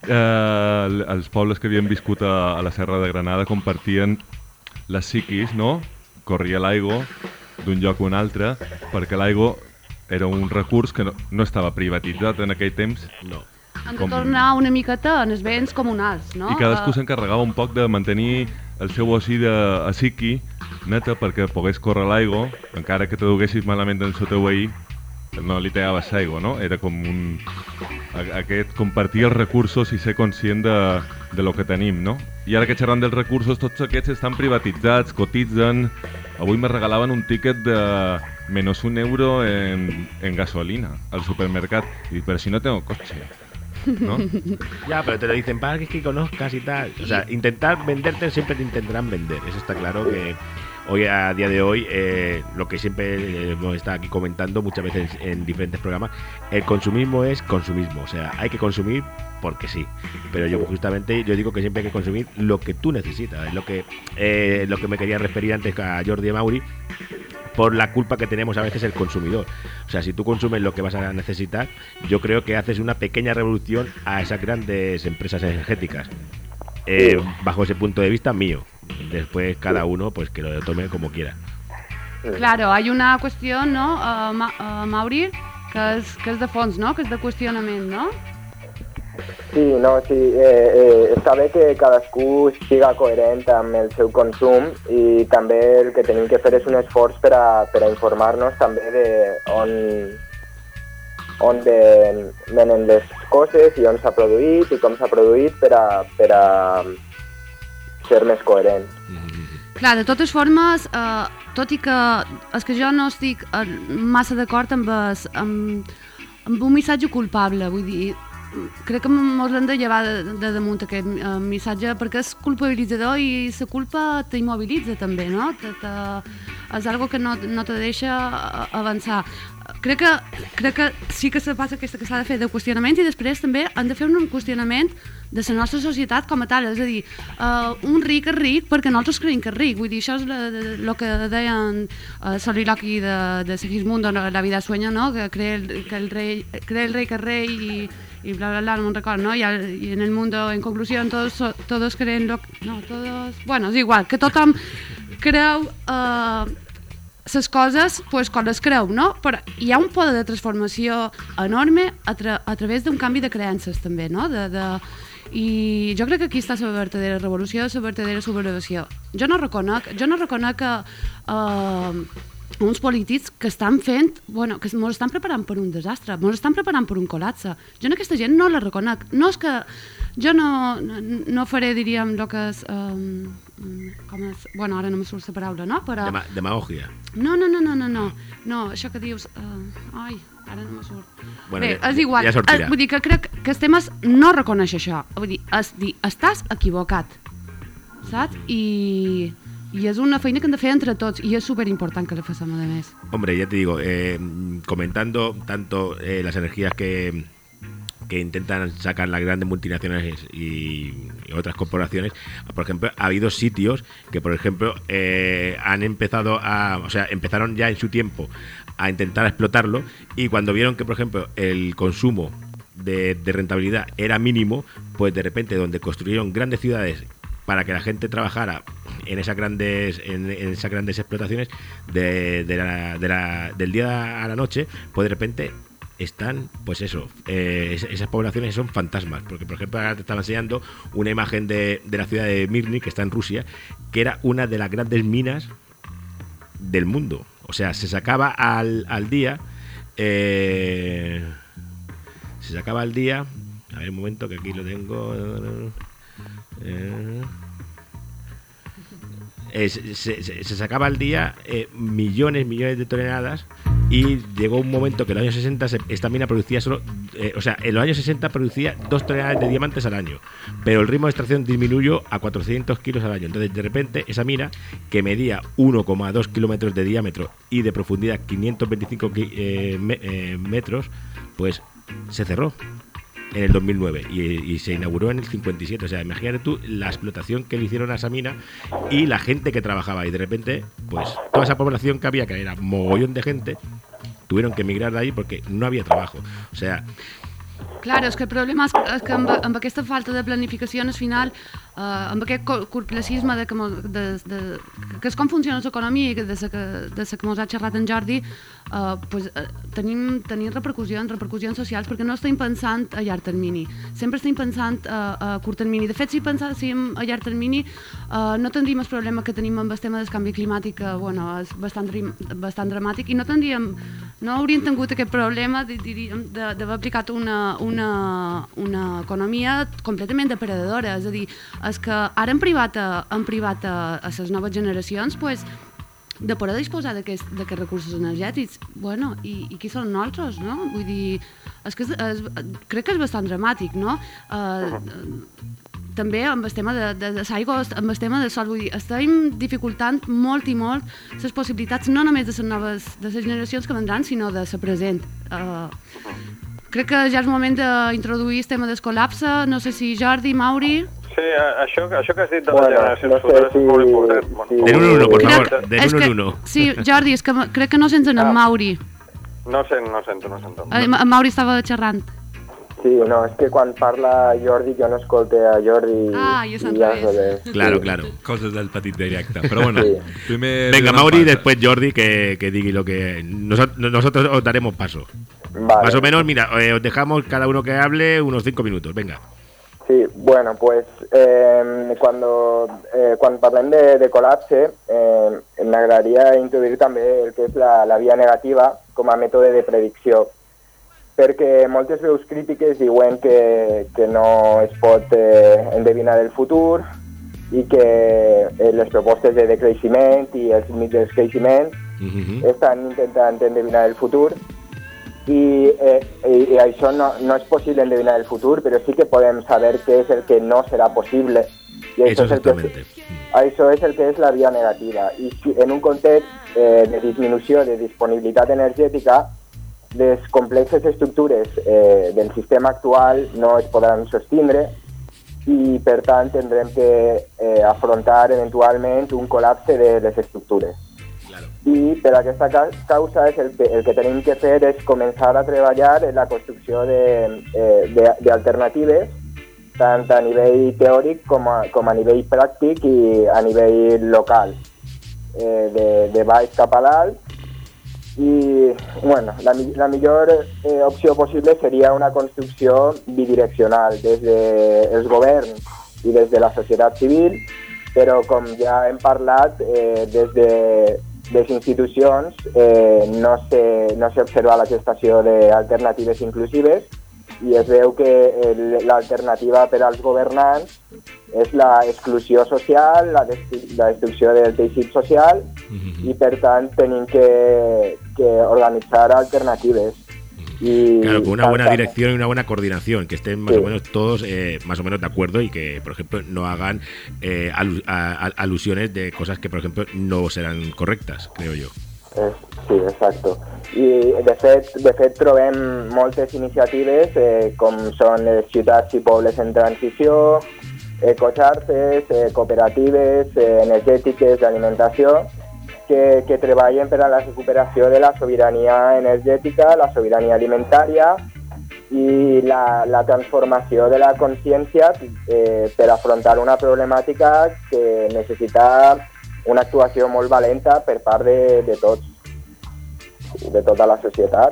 Els pobles que havien viscut a la Serra de Granada compartien les psiquis, no? Corria l'aigua d'un lloc a un altre, perquè l'aigua era un recurs que no estava privatitzat en aquell temps. No. Han de tornar una miqueta en els béns comunals, no? I cadascú s'encarregava un poc de mantenir el seu oci de psiqui neta perquè pogués córrer l'aigua, encara que te duguessis malament en el teu veí, no li tegaves aigua, no? Era com aquest compartir els recursos i ser conscient de lo que tenim, no? I ara que xerrant dels recursos, tots aquests estan privatitzats, cotitzen. Avui me regalaven un tíquet de menos €1 en gasolina al supermercat. Y dic, pero si no tengo coche, ¿no? Ya, pero te lo dicen para que conozcas y tal. O sea, intentar venderte siempre te intentarán vender. Eso está claro que hoy, a día de hoy, lo que siempre hemos estado aquí comentando muchas veces en diferentes programas, el consumismo es consumismo. O sea, hay que consumir porque sí. Pero yo justamente digo que siempre hay que consumir lo que tú necesitas. Es lo que me quería referir antes a Jordi Mauri, por la culpa que tenemos a veces el consumidor. O sea, si tú consumes lo que vas a necesitar, yo creo que haces una pequeña revolución a esas grandes empresas energéticas. Bajo ese punto de vista mío. Después cada uno pues que lo tome como quiera. Claro, hay una qüestió, no, Mauri, que és de fons, no? Que és de qüestionament, no? Sí, no, sí, està bé que cadascú siga coherent amb el seu consum i també el que tenim que fer és un esforç per a informar-nos també de on venen les coses i on s'ha produït i com s'ha produït per a ser més coherent. Clar, de totes formes, tot i que és que jo no estic massa d'acord amb un missatge culpable, vull dir, crec que mos l'hem de llevar de damunt aquest missatge perquè és culpabilitzador i la culpa t'immobilitza també, no? És algo que no te deixa avançar. Crec que sí que se passa aquesta que s'ha de fer de qüestionaments i després també han de fer un qüestionament de la nostra societat com a tal, és a dir, un ric és ric perquè nosaltres creiem que és ric, vull dir, això és el que deien Soliloqui de Segismundo, La vida sueña, no? Que cree el rey que es rey y bla bla bla, no me'n record, no? Y en el mundo, en conclusión, todos creen bueno, és igual, que tothom creu les coses pues, quan les creu, no? Però hi ha un poder de transformació enorme a través d'un canvi de creences també, no? I jo crec que aquí està la verdadera revolució, la verdadera sublevació. Jo no reconec que uns polítics que estan fent, bueno, que ens estan preparant per un desastre, ens estan preparant per un col·lapse. Jo en aquesta gent no la reconec. No és que jo no faré, diríem, el que és... bueno, ara no me surt la paraula, no? Però... Demagogia. No, això que dius... ai, ara no me surt. Bueno, bé, és igual. Ja sortirà. Vull dir que crec que els temes no reconeix això. Vull dir, estàs equivocat, saps? I és una feina que hem de fer entre tots y es súper importante que le facemos de mes. Hombre, ya te digo, comentando tanto las energías que intentan sacar las grandes multinacionales y otras corporaciones, por ejemplo, ha habido sitios que, por ejemplo, empezaron ya en su tiempo a intentar explotarlo y cuando vieron que, por ejemplo, el consumo de rentabilidad era mínimo, pues de repente donde construyeron grandes ciudades para que la gente trabajara en esas grandes explotaciones del día a la noche, pues de repente están, pues eso, esas poblaciones son fantasmas, porque por ejemplo ahora te estaba enseñando una imagen de la ciudad de Mirny, que está en Rusia, que era una de las grandes minas del mundo, o sea, se sacaba al día, a ver un momento que aquí lo tengo... se sacaba al día millones de toneladas y llegó un momento que en los años 60 esta mina producía solo en los años 60 producía 2 toneladas de diamantes al año, pero el ritmo de extracción disminuyó a 400 kilos al año. Entonces de repente esa mina, que medía 1,2 kilómetros de diámetro y de profundidad 525 metros, pues se cerró en el 2009 y se inauguró en el 57. O sea, imagínate tú la explotación que le hicieron a esa mina y la gente que trabajaba, y de repente pues toda esa población que había, que era mogollón de gente, tuvieron que emigrar de ahí porque no había trabajo. O sea, clar, és que el problema és que amb aquesta falta de planificació al final, amb aquest corporacisme que és com funciona l'economia i de la que ens ha xerrat en Jordi, pues, tenim repercussions socials perquè no estem pensant a llarg termini, sempre estem pensant a curt termini. De fet, si penséssim a llarg termini no tindríem el problema que tenim amb el tema del canvi climàtic, que bueno, és bastant dramàtic, i no hauríem tingut aquest problema d'haver aplicat una economia completament depredadora. És a dir, és que ara en privat a les noves generacions, pues, de poder disposar d'aquests recursos energètics, bueno, i qui són nosaltres, no? Vull dir, crec que és bastant dramàtic, no? També amb el tema de les aigües, amb el tema del sol, vull dir, estem dificultant molt i molt les possibilitats, no només de les generacions que vendran, sinó de la present. Crec que ja és moment d'introduir el tema del col·lapse. No sé si Jordi, Mauri... Sí, això que has dit de les generacions futures és molt important. De l'un en uno, por favor, de l'un en uno. Sí, Jordi, és que crec que no sents en Mauri. No sento. En Mauri estava xerrant. Sí, no, és que quan parla Jordi jo no escolte a Jordi. Ah, i és al revés. Claro. Coses del petit directe. Però bueno, sí. Primer... Venga, Mauri, después Jordi, que diga lo que... Nosotros os daremos paso. Vale. Más o menos, mira, os dejamos cada uno que hable unos 5 minutos, venga. Sí, bueno, pues cuando parlem de col·lapse, m'agradaria introduir també el que és la via negativa com a mètode de predicció. perquè moltes veus crítiques diuen que no es pot endevinar el futur i que les propostes de decreixement i els límits del creixement estan intentant endevinar el futur i això no és possible endevinar el futur, però sí que podem saber què és el que no serà possible. I això és el que és la via negativa. I si, en un context de disminució de disponibilitat energètica, les complexes estructures del sistema actual no es podran sostindre i, per tant, tindrem que afrontar eventualment un col·lapse de les estructures. I per aquesta causa el que tenim que fer és començar a treballar en la construcció d'alternatives, tant a nivell teòric com a nivell pràctic i a nivell local, de baix cap a l'alt. I bueno, la millor opció possible seria una construcció bidireccional des dels governs i des de la societat civil, però com ja hem parlat, des de les institucions no s'ha observat la gestació d'alternatives inclusives i es veu que l'alternativa per als governants és l'exclusió social, la destrucció del teixit social i, per tant, tenim que organitzar alternatives. Claro, con una buena dirección y una buena coordinación, que estén más o menos todos más o menos de acuerdo y que, por ejemplo, no hagan alusiones de cosas que, por ejemplo, no serán correctas, creo yo. Sí, exacto. I, de fet trobem moltes iniciatives com són les ciutats i pobles en transició, ecoxarxes, cooperatives energètiques d'alimentació, que treballen per a la recuperació de la sobirania energètica, la sobirania alimentària i la transformació de la consciència per afrontar una problemàtica que necessita una actuació molt valenta per part de tots, de tota la societat.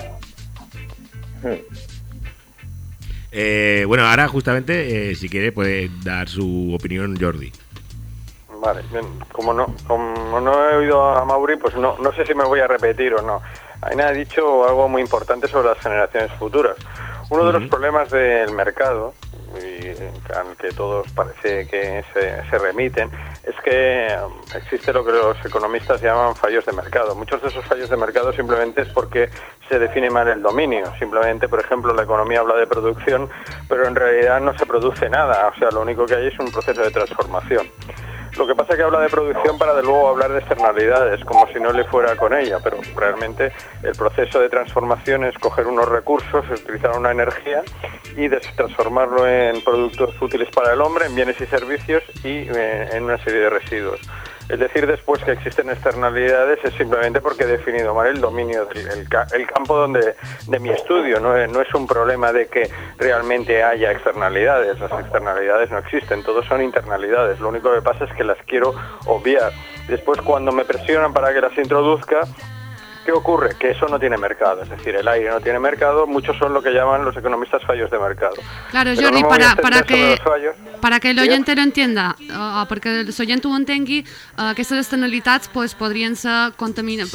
Bueno, ahora justamente, si quiere, puede dar su opinión Jordi. Vale, bien. Como no he oído a Mauri, pues no sé si me voy a repetir o no. Aina ha dicho algo muy importante sobre las generaciones futuras. Uno de los problemas del mercado, y al que todos parece que se remiten, es que existe lo que los economistas llaman fallos de mercado. Muchos de esos fallos de mercado simplemente es porque se define mal el dominio. Simplemente, por ejemplo, la economía habla de producción, pero en realidad no se produce nada. O sea, lo único que hay es un proceso de transformación. Lo que pasa es que habla de producción para de luego hablar de externalidades, como si no le fuera con ella, pero realmente el proceso de transformación es coger unos recursos, utilizar una energía y transformarlo en productos útiles para el hombre, en bienes y servicios y en una serie de residuos. Es decir, después que existen externalidades es simplemente porque he definido mal el dominio, el campo de mi estudio. No es un problema de que realmente haya externalidades. Las externalidades no existen, todos son internalidades. Lo único que pasa es que las quiero obviar. Después, cuando me presionan para que las introduzca, ¿qué ocurre? Que eso no tiene mercado, es decir, el aire no tiene mercado, muchos son lo que llaman los economistas fallos de mercado. Claro, Pero Jordi, no para que l'oient l'entienda, perquè l'oient ho entengui, aquestes externalitats pues, podrien ser contaminacions...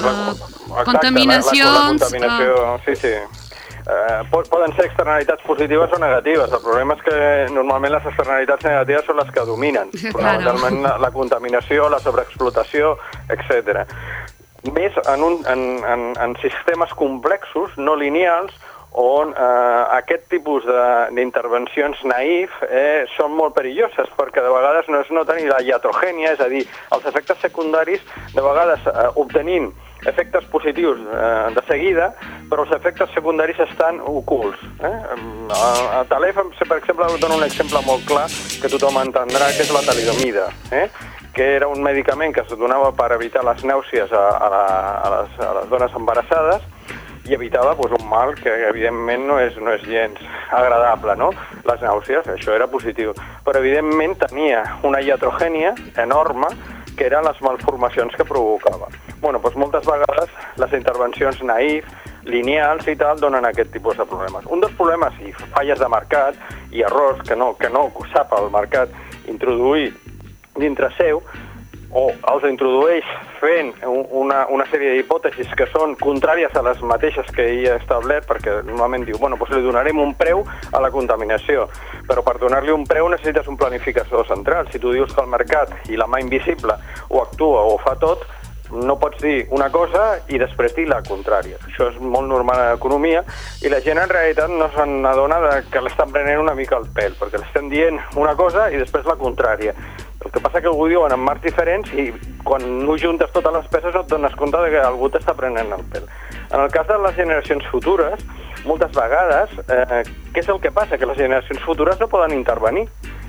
Sí. Poden ser externalitats positives o negatives. El problema és que normalment les externalitats negatives són les que dominen. Fonamentalment la contaminació, la sobreexplotació, etc. Més en sistemes complexos, no lineals, on aquest tipus d'intervencions naïf són molt perilloses, perquè de vegades no es nota ni la iatrogènia, és a dir, els efectes secundaris, de vegades obtenint efectes positius de seguida, però els efectes secundaris estan ocults. A telèfon, per exemple, dono un exemple molt clar que tothom entendrà, que és la talidomida, que era un medicament que es donava per evitar les nàusees a les dones embarassades i evitava pues, un mal que evidentment no és gens agradable, no? Les nàusees, això era positiu. Però evidentment tenia una iatrogènia enorme que eren les malformacions que provocava. Bueno, doncs moltes vegades les intervencions naïf, lineals i tal, donen aquest tipus de problemes. Un dels problemes i falles de mercat i errors que no sap el mercat introduir dintre seu, o els introdueix fent una sèrie d'hipòtesis que són contràries a les mateixes que ell ha establert, perquè normalment diu, bueno, doncs li donarem un preu a la contaminació, però per donar-li un preu necessites un planificador central. Si tu dius que el mercat i la mà invisible ho actua o ho fa tot, no pots dir una cosa i després dir la contrària. Això és molt normal en l'economia i la gent en realitat no se n'adona que l'estan prenent una mica el pèl, perquè l'estan dient una cosa i després la contrària. El que passa que algú diu en marcs diferents i quan no juntes totes les peces no et dones compte que algú t'està prenent el pèl. En el cas de les generacions futures, moltes vegades, què és el que passa? Que les generacions futures no poden intervenir.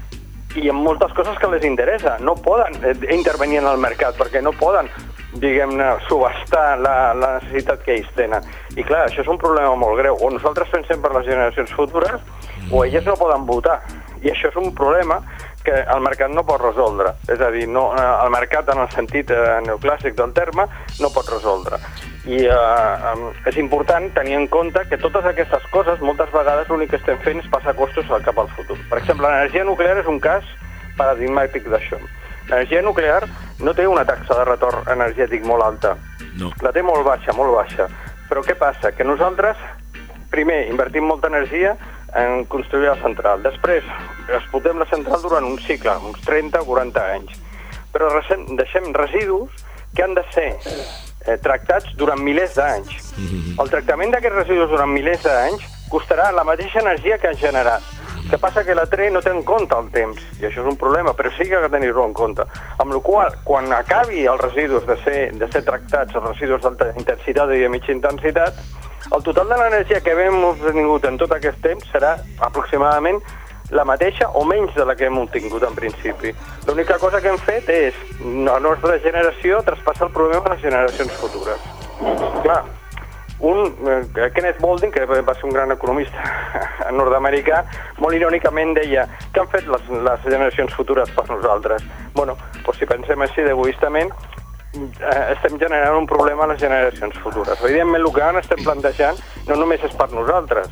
I en moltes coses que les interessa. No poden intervenir en el mercat perquè no poden, diguem-ne, subhastar la necessitat que ells tenen. I clar, això és un problema molt greu. O nosaltres pensem per les generacions futures o elles no poden votar. I això és un problema que el mercat no pot resoldre. És a dir, no, el mercat en el sentit neoclàssic del terme no pot resoldre. I és important tenir en compte que totes aquestes coses, moltes vegades l'únic que estem fent és passar costos cap al futur. Per exemple, l'energia nuclear és un cas paradigmàtic d'això. L'energia nuclear no té una taxa de retorn energètic molt alta. No. La té molt baixa. Però què passa? Que nosaltres, primer, invertim molta energia en construir la central. Després, explotem la central durant un cicle, uns 30 o 40 anys. Però deixem residus que han de ser tractats durant milers d'anys. El tractament d'aquests residus durant milers d'anys costarà la mateixa energia que han generat. El que passa que la TRE no té en compte el temps, i això és un problema, però sí que ha de tenir-ho en compte. Amb la qual cosa, quan acabi els residus de ser tractats, els residus d'alta intensitat i de mitja intensitat, el total de l'energia que hem obtingut en tot aquest temps serà aproximadament la mateixa o menys de la que hem obtingut en principi. L'única cosa que hem fet és, la nostra generació, traspassar el problema a les generacions futures. Clar, Kenneth Boulding, que va ser un gran economista nord-americà, molt irònicament deia què han fet les generacions futures per nosaltres? Bueno, doncs si pensem així d'egoistament, estem generant un problema a les generacions futures. Evidentment, el que ara estem plantejant no només és per nosaltres.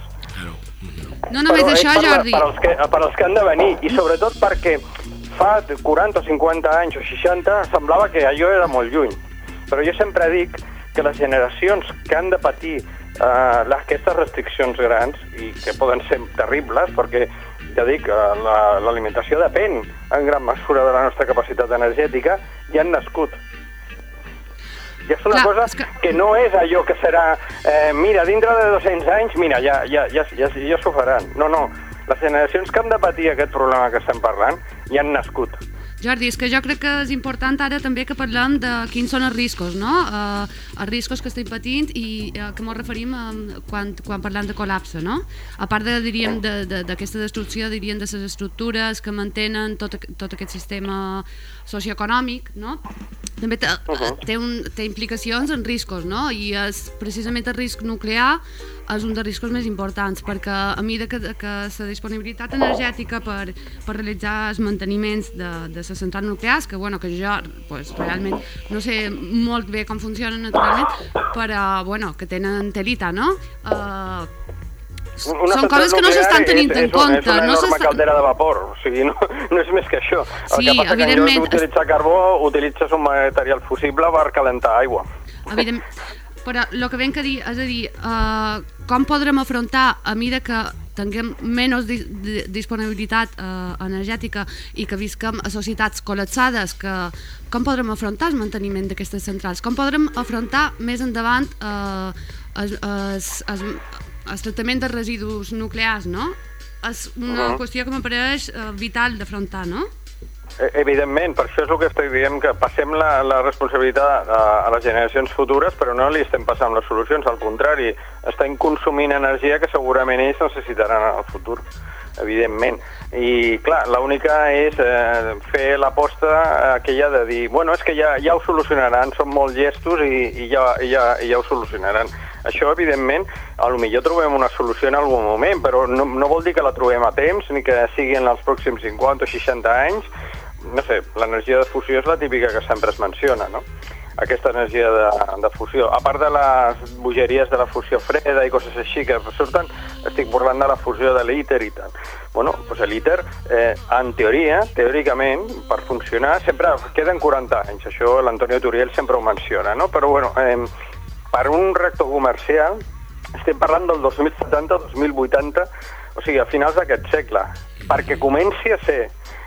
No només això, Jordi. Per als que han de venir, i sobretot perquè fa 40 o 50 anys o 60 semblava que allò era molt lluny. Però jo sempre dic que les generacions que han de patir aquestes restriccions grans, i que poden ser terribles, perquè, ja dic, l'alimentació depèn en gran mesura de la nostra capacitat energètica, ja han nascut. I és una cosa que no és allò que serà, mira, dintre de 200 anys, mira, ja s'ho faran. No, les generacions que han de patir aquest problema que estem parlant ja han nascut. Jordi, és que jo crec que és important ara també que parlem de quins són els riscos, no? Els riscos que estem patint i que ens referim quan parlem de col·lapse, no? A part diríem d'aquesta destrucció, diríem de les estructures que mantenen tot aquest sistema socioeconòmic, no? També té implicacions en riscos, no? I precisament el risc nuclear és un dels riscos més importants, perquè a mesura que la disponibilitat energètica per realitzar els manteniments de les centrals nuclears, que jo realment no sé molt bé com funcionen naturalment, però que tenen telita, no? Són coses que no s'estan tenint en compte. És una enorme caldera de vapor, o sigui, no és més que això. El que passa que en lloc d'utilitzar carbó, utilitzes un material fusible per calentar aigua. Evidentment. Però el que venc a dir, és a dir, com podrem afrontar a mesura que tinguem menys disponibilitat energètica i que visquem a societats col·lapsades, com podrem afrontar el manteniment d'aquestes centrals? Com podrem afrontar més endavant el tractament de residus nuclears, no? És una qüestió que m'apareix vital d'afrontar, no? Evidentment, per això és el que estic dient, que passem la responsabilitat a les generacions futures, però no li estem passant les solucions, al contrari, estem consumint energia que segurament ells necessitaran en el futur, evidentment. I clar, l'única és fer l'aposta aquella de dir, bueno, és que ja ho solucionaran, són molt llestos i ja ho solucionaran. Això, evidentment, potser trobem una solució en algun moment, però no vol dir que la trobem a temps, ni que sigui en els pròxims 50 o 60 anys. No sé, l'energia de fusió és la típica que sempre es menciona, no? aquesta energia de fusió. A part de les bogeries de la fusió freda i coses així que surten, estic parlant de la fusió de l'ITER i tal. Bueno, doncs l'ITER, en teoria, teòricament, per funcionar, sempre queden 40 anys. Això l'Antonio Turiel sempre ho menciona, no? Però, bueno, per un reactor comercial, estem parlant del 2070-2080, o sigui, a finals d'aquest segle, perquè comenci a ser.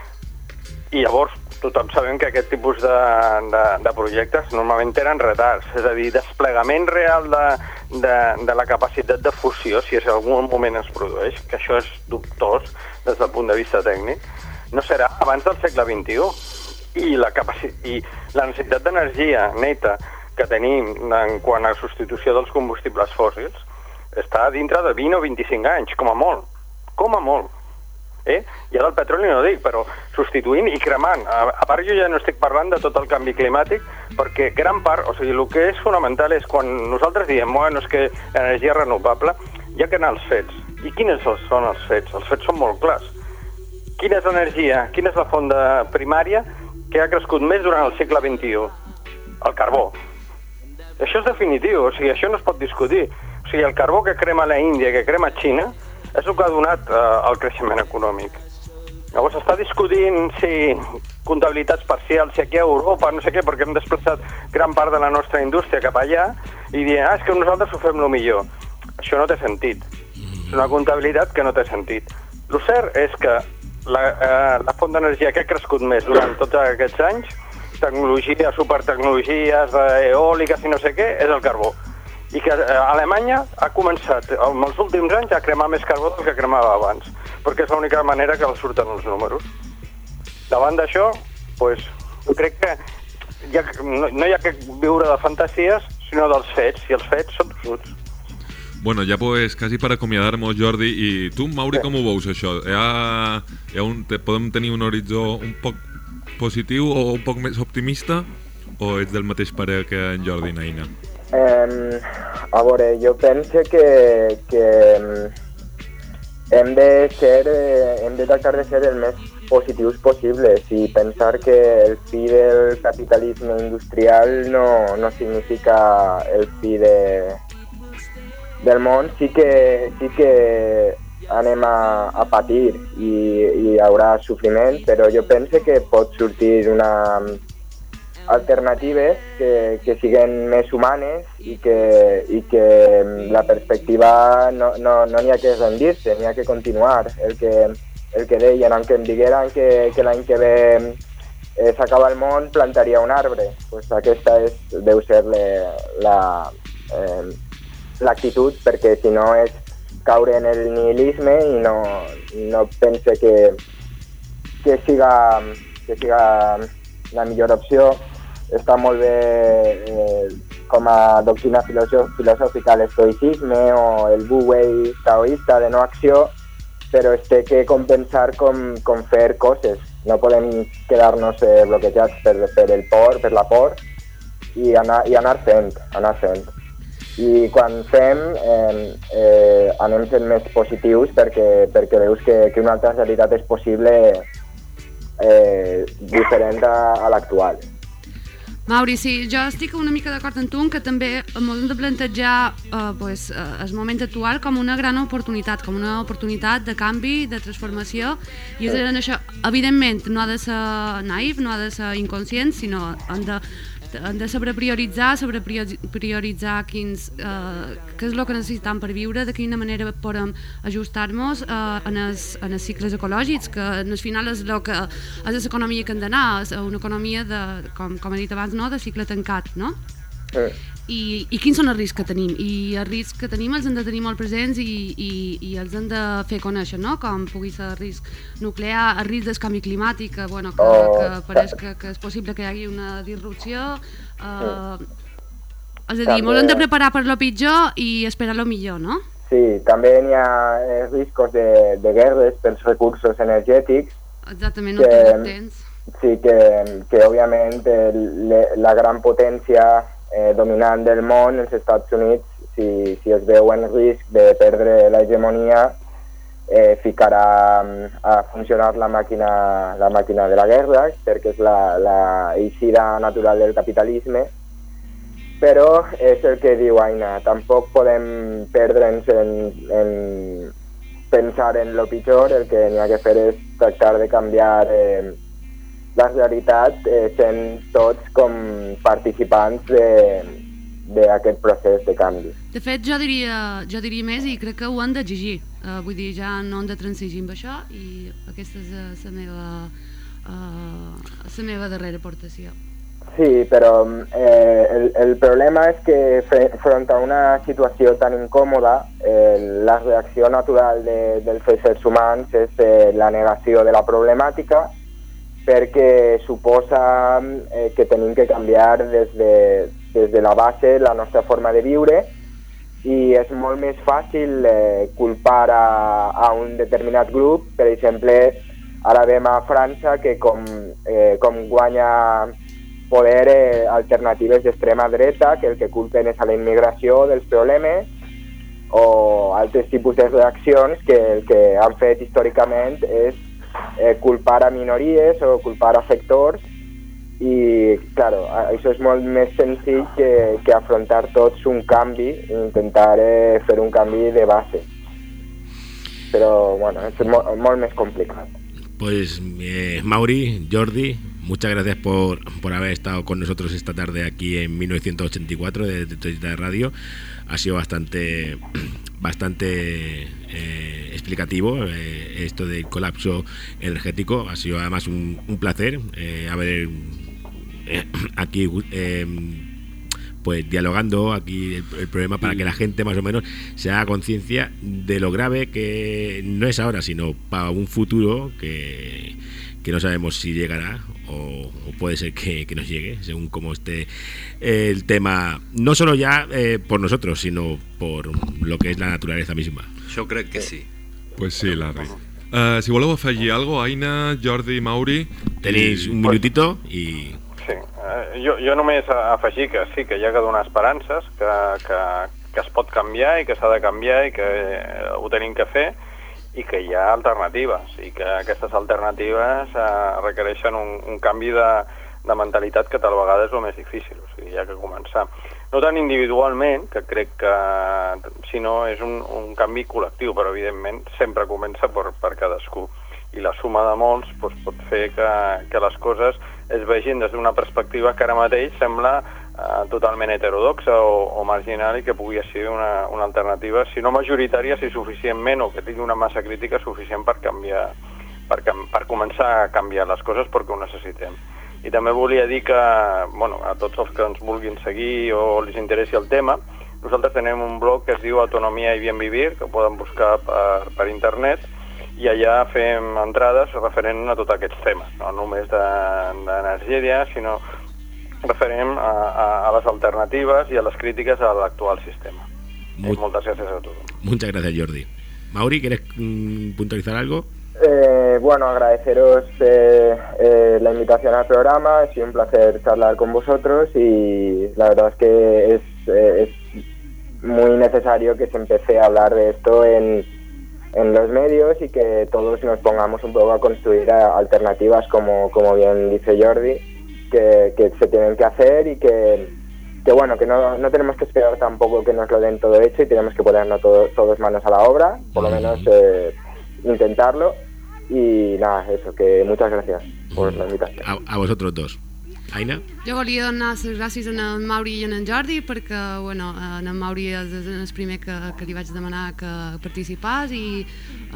I llavors, tothom sabem que aquest tipus de projectes normalment tenen retards, és a dir, desplegament real de la capacitat de fusió, si en algun moment es produeix, que això és dubtós des del punt de vista tècnic, no serà abans del segle XXI. I la necessitat d'energia neta que tenim en quant a substitució dels combustibles fòssils està dintre de 20 o 25 anys, com a molt. Com a molt. I ara el petroli no dic, però substituint i cremant. A part, jo ja no estic parlant de tot el canvi climàtic, perquè gran part, o sigui, el que és fonamental és quan nosaltres diem, bueno, és que l'energia renovable, hi ha que anar als fets. I quins són els fets? Els fets són molt clars. Quina és l'energia, quina és la font primària que ha crescut més durant el segle XXI? El carbó. Això és definitiu, o sigui, això no es pot discutir. O sigui, el carbó que crema la Índia, que crema Xina, és el que ha donat el creixement econòmic. Llavors s'està discutint si comptabilitats parcials, si aquí a Europa, no sé què, perquè hem desplaçat gran part de la nostra indústria cap allà i dient, és que nosaltres ho fem el millor. Això no té sentit. És una comptabilitat que no té sentit. El cert és que la font d'energia que ha crescut més durant tots aquests anys, tecnologies, supertecnologies, eòliques i no sé què, és el carbó. I que Alemanya ha començat en els últims anys a cremar més carbó del que cremava abans, perquè és l'única manera que els surten els números. Davant d'això, doncs, crec que no hi ha que viure de fantasies, sinó dels fets, i els fets són tossuts. Bueno, ja pues, quasi per acomiadar-nos, Jordi, i tu, Mauri, com ho veus, això? Podem tenir un horitzó un poc positiu o un poc més optimista, o ets del mateix parer que en Jordi i Naina? A veure, jo penso que hem de tractar de ser el més positius possibles i pensar que el fi del capitalisme industrial no significa el fi del món. Sí que anem a patir i hi haurà sofriment, però jo penso que pot sortir alternatives que siguin més humanes i que la perspectiva no n'hi ha que rendir-se, n'hi ha que continuar. El que deien, aunque em digueren que l'any que ve s'acaba el món, plantaria un arbre. Pues aquesta deu ser l'actitud, perquè si no és caure en el nihilisme i no pense que siga la millor opció. Està molt bé com a doctrina filosòfica l'estoïcisme o el Wu Wei taoista de no acció, però es té que compensar com fer coses. No podem quedar-nos bloquejats per la por i anar fent. I quan fem anem sent més positius perquè veus que una altra realitat és possible diferent a l'actual. Mauri, sí, jo estic una mica d'acord amb tu que també ens hem de plantejar el moment actual com una gran oportunitat, com una oportunitat de canvi, de transformació, i en això, evidentment, no ha de ser naïf, no ha de ser inconscient, sinó hem de saber prioritzar què és el que necessitem per viure, de quina manera podem ajustar-nos en els cicles ecològics, que al final és l'economia que hem d'anar, és una economia, com he dit abans, de cicle tancat, no? I quins són els riscs que tenim? I els riscs que tenim els hem de tenir molt presents i els hem de fer conèixer, no? Com pugui ser el risc nuclear, el risc del canvi climàtic, que pareix que és possible que hi hagi una disrupció. És a dir, ens hem de preparar per lo pitjor i esperar lo millor, no? Sí, també hi ha riscos de guerres pels recursos energètics. Exactament, no tenen temps. Sí, que òbviament la gran potència dominant del món, els Estats Units, si es veu en risc de perdre l'hegemonia, ficarà a funcionar la màquina de la guerra, perquè és la eixida natural del capitalisme, però és el que diu Aina, tampoc podem perdre'ns en pensar en lo pitjor, el que n'hi ha que fer és tractar de canviar la realitat sent tots com participants d'aquest procés de canvi. De fet, jo diria més i crec que ho han d'exigir. Vull dir, ja no hem de transigir amb això i aquesta és la meva darrera aportació. Sí, però el problema és que front a una situació tan incòmoda, la reacció natural dels éssers humans és la negació de la problemàtica, perquè suposa que tenim que canviar des de la base la nostra forma de viure, i és molt més fàcil culpar a un determinat grup. Per exemple, ara veiem a França que com guanya poder alternatives d'extrema dreta, que el que culpen és a la immigració dels problemes, o altres tipus de reaccions que el que han fet històricament és culpar a minories o culpar a sectors, i claro, això és molt més senzill que afrontar tots un canvi i intentar fer un canvi de base, però bueno, és molt més complicat. Pues Mauri, Jordi, muchas gracias por haber estado con nosotros esta tarde aquí en 1984 de Twitter Radio. Ha sido bastante explicativo esto del colapso energético. Ha sido además un placer haber aquí pues dialogando aquí el problema, para que la gente más o menos se haga conciencia de lo grave que no es ahora, sino para un futuro que no sabemos si llegará o puede ser que nos llegue, según cómo esté el tema, no solo ya por nosotros, sino por lo que és la naturalesa misma. Jo crec que sí. Pues sí, Larry. Si voleu afegir alguna cosa, Aina, Jordi, Mauri... Tenéis un minutito i... Sí, jo només afegir que sí, que hi ha que donar esperances, que es pot canviar i que s'ha de canviar i que ho tenim que fer, i que hi ha alternatives, i que aquestes alternatives requereixen un canvi de mentalitat, que tal vegada és el més difícil. O sigui, hi ha que començar. No tant individualment, que crec que sinó és un canvi col·lectiu, però evidentment sempre comença per cadascú. I la suma de molts pot fer que les coses es vegin des d'una perspectiva que ara mateix sembla totalment heterodoxa o marginal, i que pugui ser una alternativa, si no majoritària, si suficientment, o que tingui una massa crítica suficient per canviar, per començar a canviar les coses, perquè ho necessitem. I també volia dir que, bueno, a tots els que ens vulguin seguir o els interessi el tema, nosaltres tenim un blog que es diu Autonomia i Bien Vivir, que poden buscar per internet, i allà fem entrades referent a tots aquests temes, no només d'energia, sinó referent a les alternatives i a les crítiques a l'actual sistema. Moltes gràcies a tothom. Muchas gracias, Jordi. Mauri, ¿quieres puntualizar algo? Bueno, agradeceros la invitación al programa. Ha sido un placer charlar con vosotros, y la verdad es que es muy necesario que se empiece a hablar de esto en los medios, y que todos nos pongamos un poco a construir alternativas, como bien dice Jordi, que se tienen que hacer, y que bueno, que no tenemos que esperar tampoco que nos lo den todo hecho, y tenemos que ponernos todos manos a la obra, por lo menos intentarlo. Y nada, eso, que muchas gracias por la invitación. A vosotros dos. Aina? Jo volia donar les gràcies a en Mauri i a en Jordi, perquè bueno, en Mauri és el primer que li vaig demanar que participés, i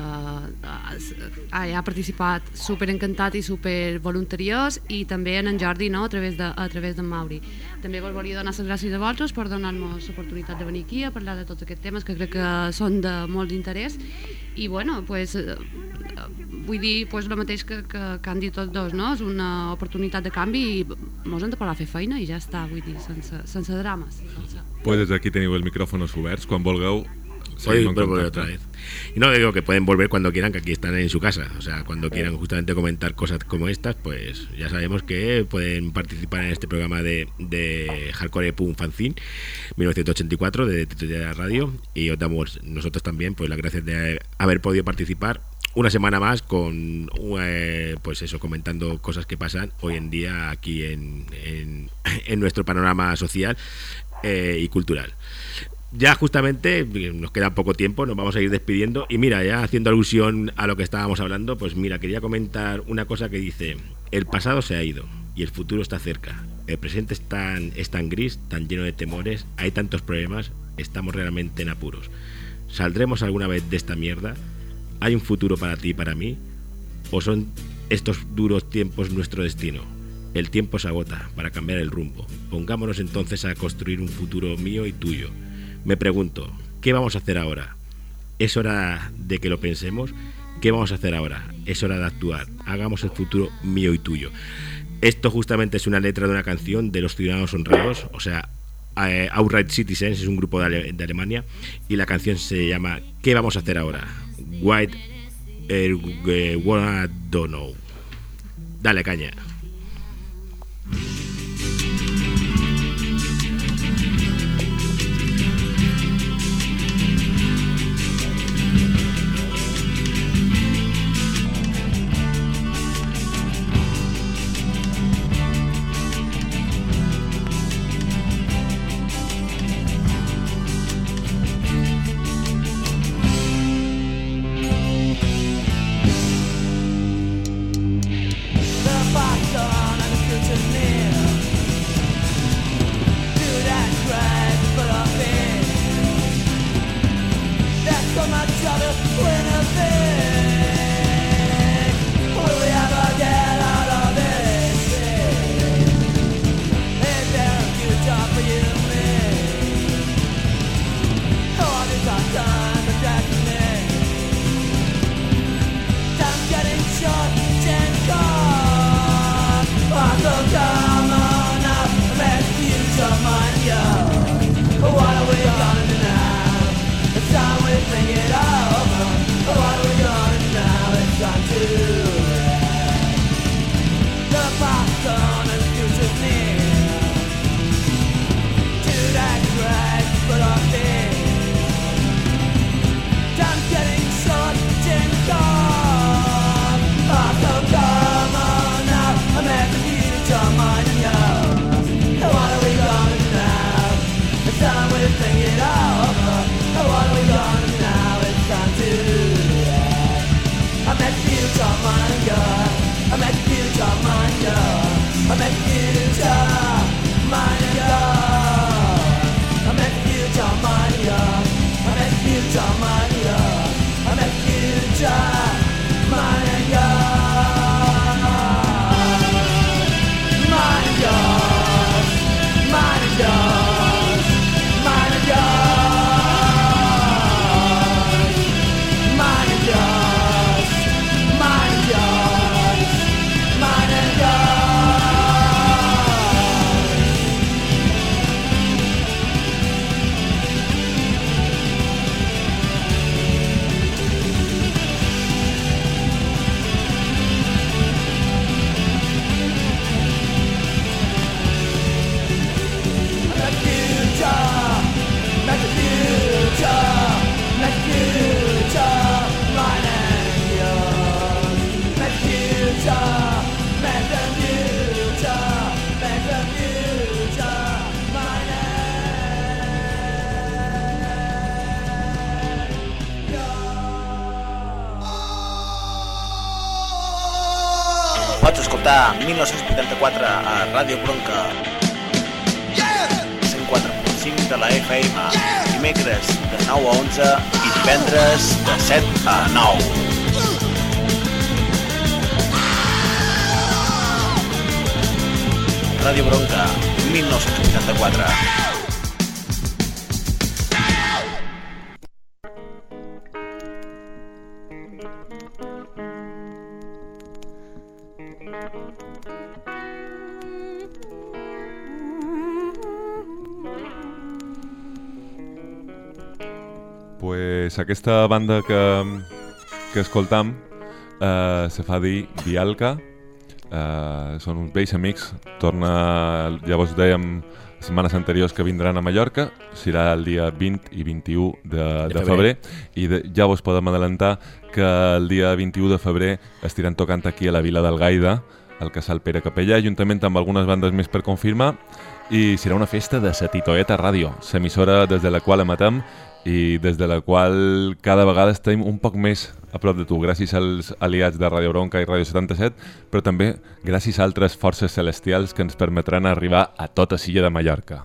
ha participat superencantat i supervoluntariós, i també en Jordi, no? a través d'en Mauri. També vos volia donar les gràcies a vosaltres per donar-nos l'oportunitat de venir aquí a parlar de tots aquests temes que crec que són de molt d'interès, i bueno, pues, vull dir el mateix que han dit tots dos, no? És una oportunitat de canvi, i mos hem de parar a fer feina i ja està, vull dir, sense drames. Pues desde aquí teniu els micrófonos oberts, quan vulgueu. Pueden volver otra vez. Y no digo que pueden volver cuando quieran, que aquí están en su casa. O sea, cuando quieran justamente comentar cosas como estas, pues ya sabemos que pueden participar en este programa de Hardcore Punk Fanzine 1984 de Twitter Radio. Y os damos nosotros también pues las gracias de haber podido participar una semana más con pues eso, comentando cosas que pasan hoy en día aquí en nuestro panorama social. y cultural. Ya justamente nos queda poco tiempo, nos vamos a ir despidiendo y mira, ya haciendo alusión a lo que estábamos hablando, pues mira, quería comentar una cosa que dice: el pasado se ha ido y el futuro está cerca. El presente es tan gris, tan lleno de temores, hay tantos problemas, estamos realmente en apuros. ¿Saldremos alguna vez de esta mierda? ¿Hay un futuro para ti y para mí? ¿O son estos duros tiempos nuestro destino? El tiempo se agota para cambiar el rumbo. Pongámonos entonces a construir un futuro mío y tuyo. Me pregunto, ¿qué vamos a hacer ahora? ¿Es hora de que lo pensemos? ¿Qué vamos a hacer ahora? Es hora de actuar. Hagamos el futuro mío y tuyo. Esto justamente es una letra de una canción de Los Ciudadanos Honrados, o sea, Outright Citizens, es un grupo de Alemania, y la canción se llama ¿Qué vamos a hacer ahora? What I don't know. Dale caña. Pots escoltar 1984 a Ràdio Bronca 104.5 de la FM, dimecres de 9 a 11 i divendres de 7 a 9. Ràdio Bronca 1984. Pues aquesta banda que escoltam se fa dir Vialca, són uns vells amics, llavors dèiem setmanes anteriors que vindran a Mallorca, serà el dia 20 i 21 de febrer, i ja vos podem adelantar que el dia 21 de febrer estiran tocant aquí a la Vila d'Algaida, al Casal Pere Capellà, juntament amb algunes bandes més per confirmar, i serà una festa de la Titoeta Ràdio, l'emissora des de la qual emetem i des de la qual cada vegada estem un poc més a prop de tu, gràcies als aliats de Ràdio Bronca i Ràdio 77, però també gràcies a altres forces celestials que ens permetran arribar a tota l'illa de Mallorca.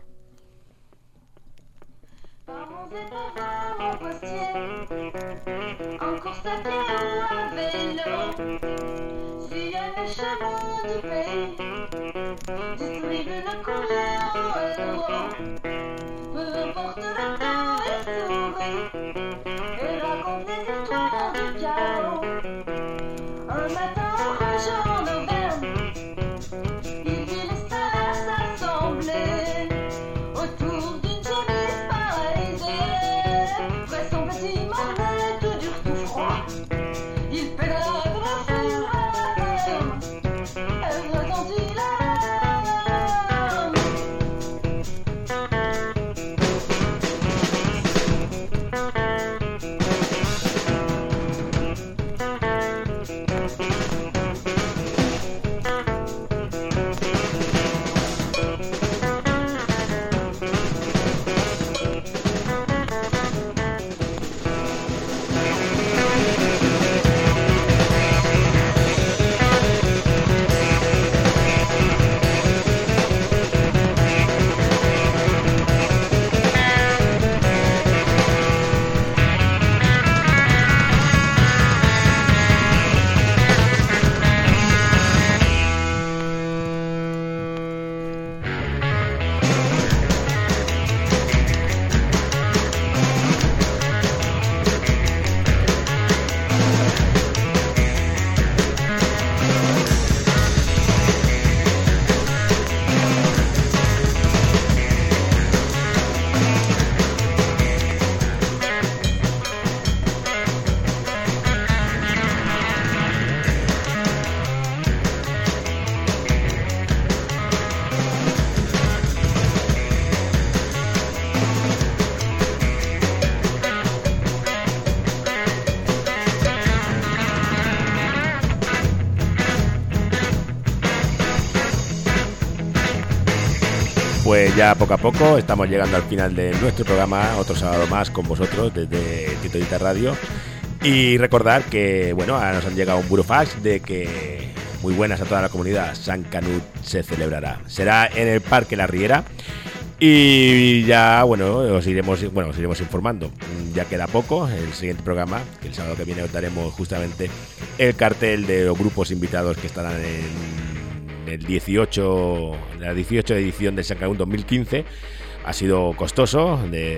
Un matin enrageant en Auvergne, il dit les stars s'assembler autour d'une chemise paralysée. Près son bâtiment tout dur, tout froid, il pédala comme un fou à la ferme. Elle retentit l'alarme. Pues ya poco a poco estamos llegando al final de nuestro programa, otro sábado más con vosotros desde Titoeta Radio. Y recordar que, bueno, ahora nos han llegado un burofax de que muy buenas a toda la comunidad, Sant Canut se celebrará. Será en el Parque La Riera y ya, bueno, os iremos informando. Ya queda poco, el siguiente programa, que el sábado que viene os daremos justamente el cartel de los grupos invitados que estarán en la 18 edición de Sant Canut 2015. Ha sido costoso.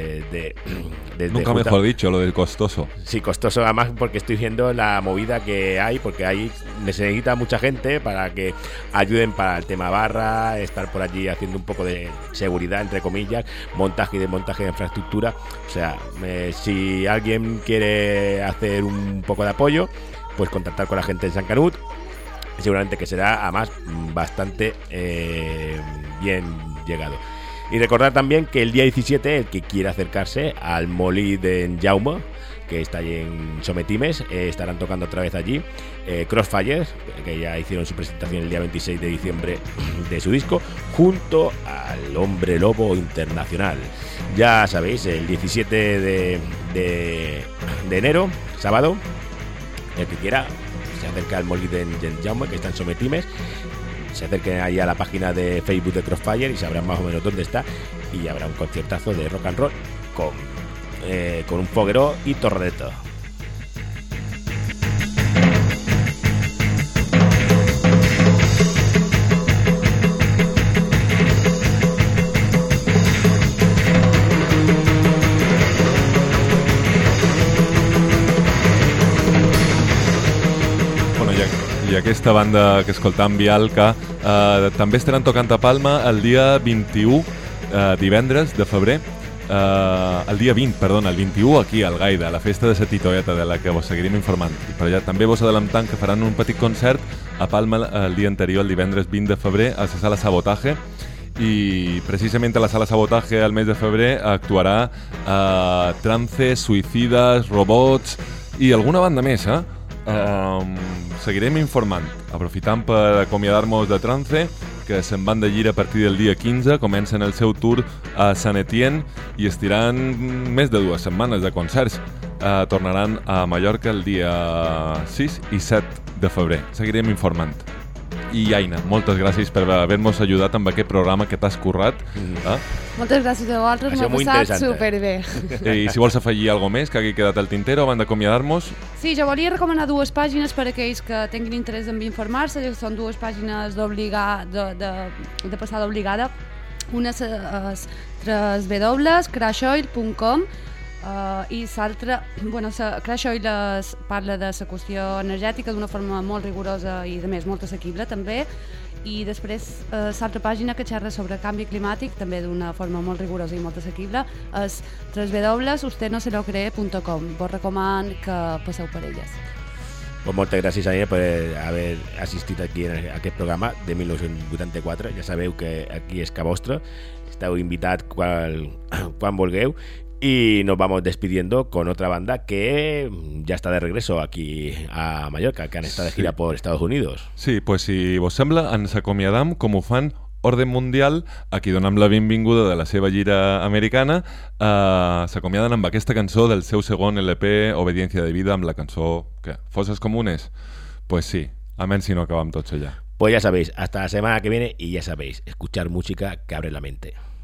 Nunca mejor dicho, lo del costoso. Sí, costoso, además porque estoy viendo la movida que hay, porque ahí necesita mucha gente para que ayuden para el tema barra, estar por allí haciendo un poco de seguridad, entre comillas, montaje y desmontaje de infraestructura. O sea, si alguien quiere hacer un poco de apoyo, pues contactar con la gente de Sant Canut. Seguramente que será, además, bastante bien llegado. Y recordar también que el día 17, el que quiera acercarse al Molí de Jaume, que está allí en Sometimes, estarán tocando otra vez allí Crossfire, que ya hicieron su presentación el día 26 de diciembre de su disco, junto al Hombre Lobo Internacional. Ya sabéis, el 17 de enero, sábado, el que quiera se acerca al Molí de Jaume, que está en Sometimes. Se acerquen ahí a la página de Facebook de Crossfire y sabrán más o menos dónde está, y habrá un conciertazo de rock and roll con un foguero y torreto. I aquesta banda que escoltam, Vialca, també estaran tocant a Palma el dia 21, divendres de febrer, el dia 20, perdona, el 21 aquí al Gaida, a la festa de la Titoeta, de la que vos seguirem informant. I per allà també vos adelantant que faran un petit concert a Palma el dia anterior, el divendres 20 de febrer, a la Sala Sabotaje, i precisament a la Sala Sabotaje al mes de febrer actuarà Trance, Suïcides, Robots i alguna banda més, seguirem informant, aprofitant per acomiadar-nos de Trance, que se'n van de gira a partir del dia 15, comencen el seu tour a Sant Etienne i estiran més de 2 setmanes de concerts. Tornaran a Mallorca el dia 6 i 7 de febrer. Seguirem informant. I Aina, moltes gràcies per haver-nos ajudat amb aquest programa que t'has currat. Moltes gràcies a vosaltres, m'ha passat superbé. I si vols afegir alguna més que hagi quedat al tintero abans d'acomiadar-nos? Sí, jo volia recomanar 2 pàgines per a aquells que tinguin interès en informar-se. Són 2 pàgines de passada obligada. Una és www.crashoil.com i l'altra, Crash Oil parla de la qüestió energètica d'una forma molt rigorosa i, a més, molt assequible també, i després l'altra pàgina que xerra sobre canvi climàtic també d'una forma molt rigorosa i molt assequible és www.ustedoselocree.com. Vos recoman que passeu per elles. Pues moltes gràcies, Aina, per haver assistit aquí en aquest programa de 1984. Ja sabeu que aquí és que vostre, esteu invitats quan vulgueu. Y nos vamos despidiendo con otra banda que ya está de regreso aquí a Mallorca, que han estado de gira por Estados Unidos. Sí, pues si vos sembla, ens acomiadam com ho fan Orden Mundial, a qui donem la benvinguda de la seva gira americana. S'acomiaden amb aquesta cançó del seu segon LP, Obediencia de Vida, amb la cançó, ¿qué? ¿Fosas comunes? Pues sí, amén si no acabam tots allà. Pues ya sabéis, hasta la semana que viene y ya sabéis, escuchar música que abre la mente.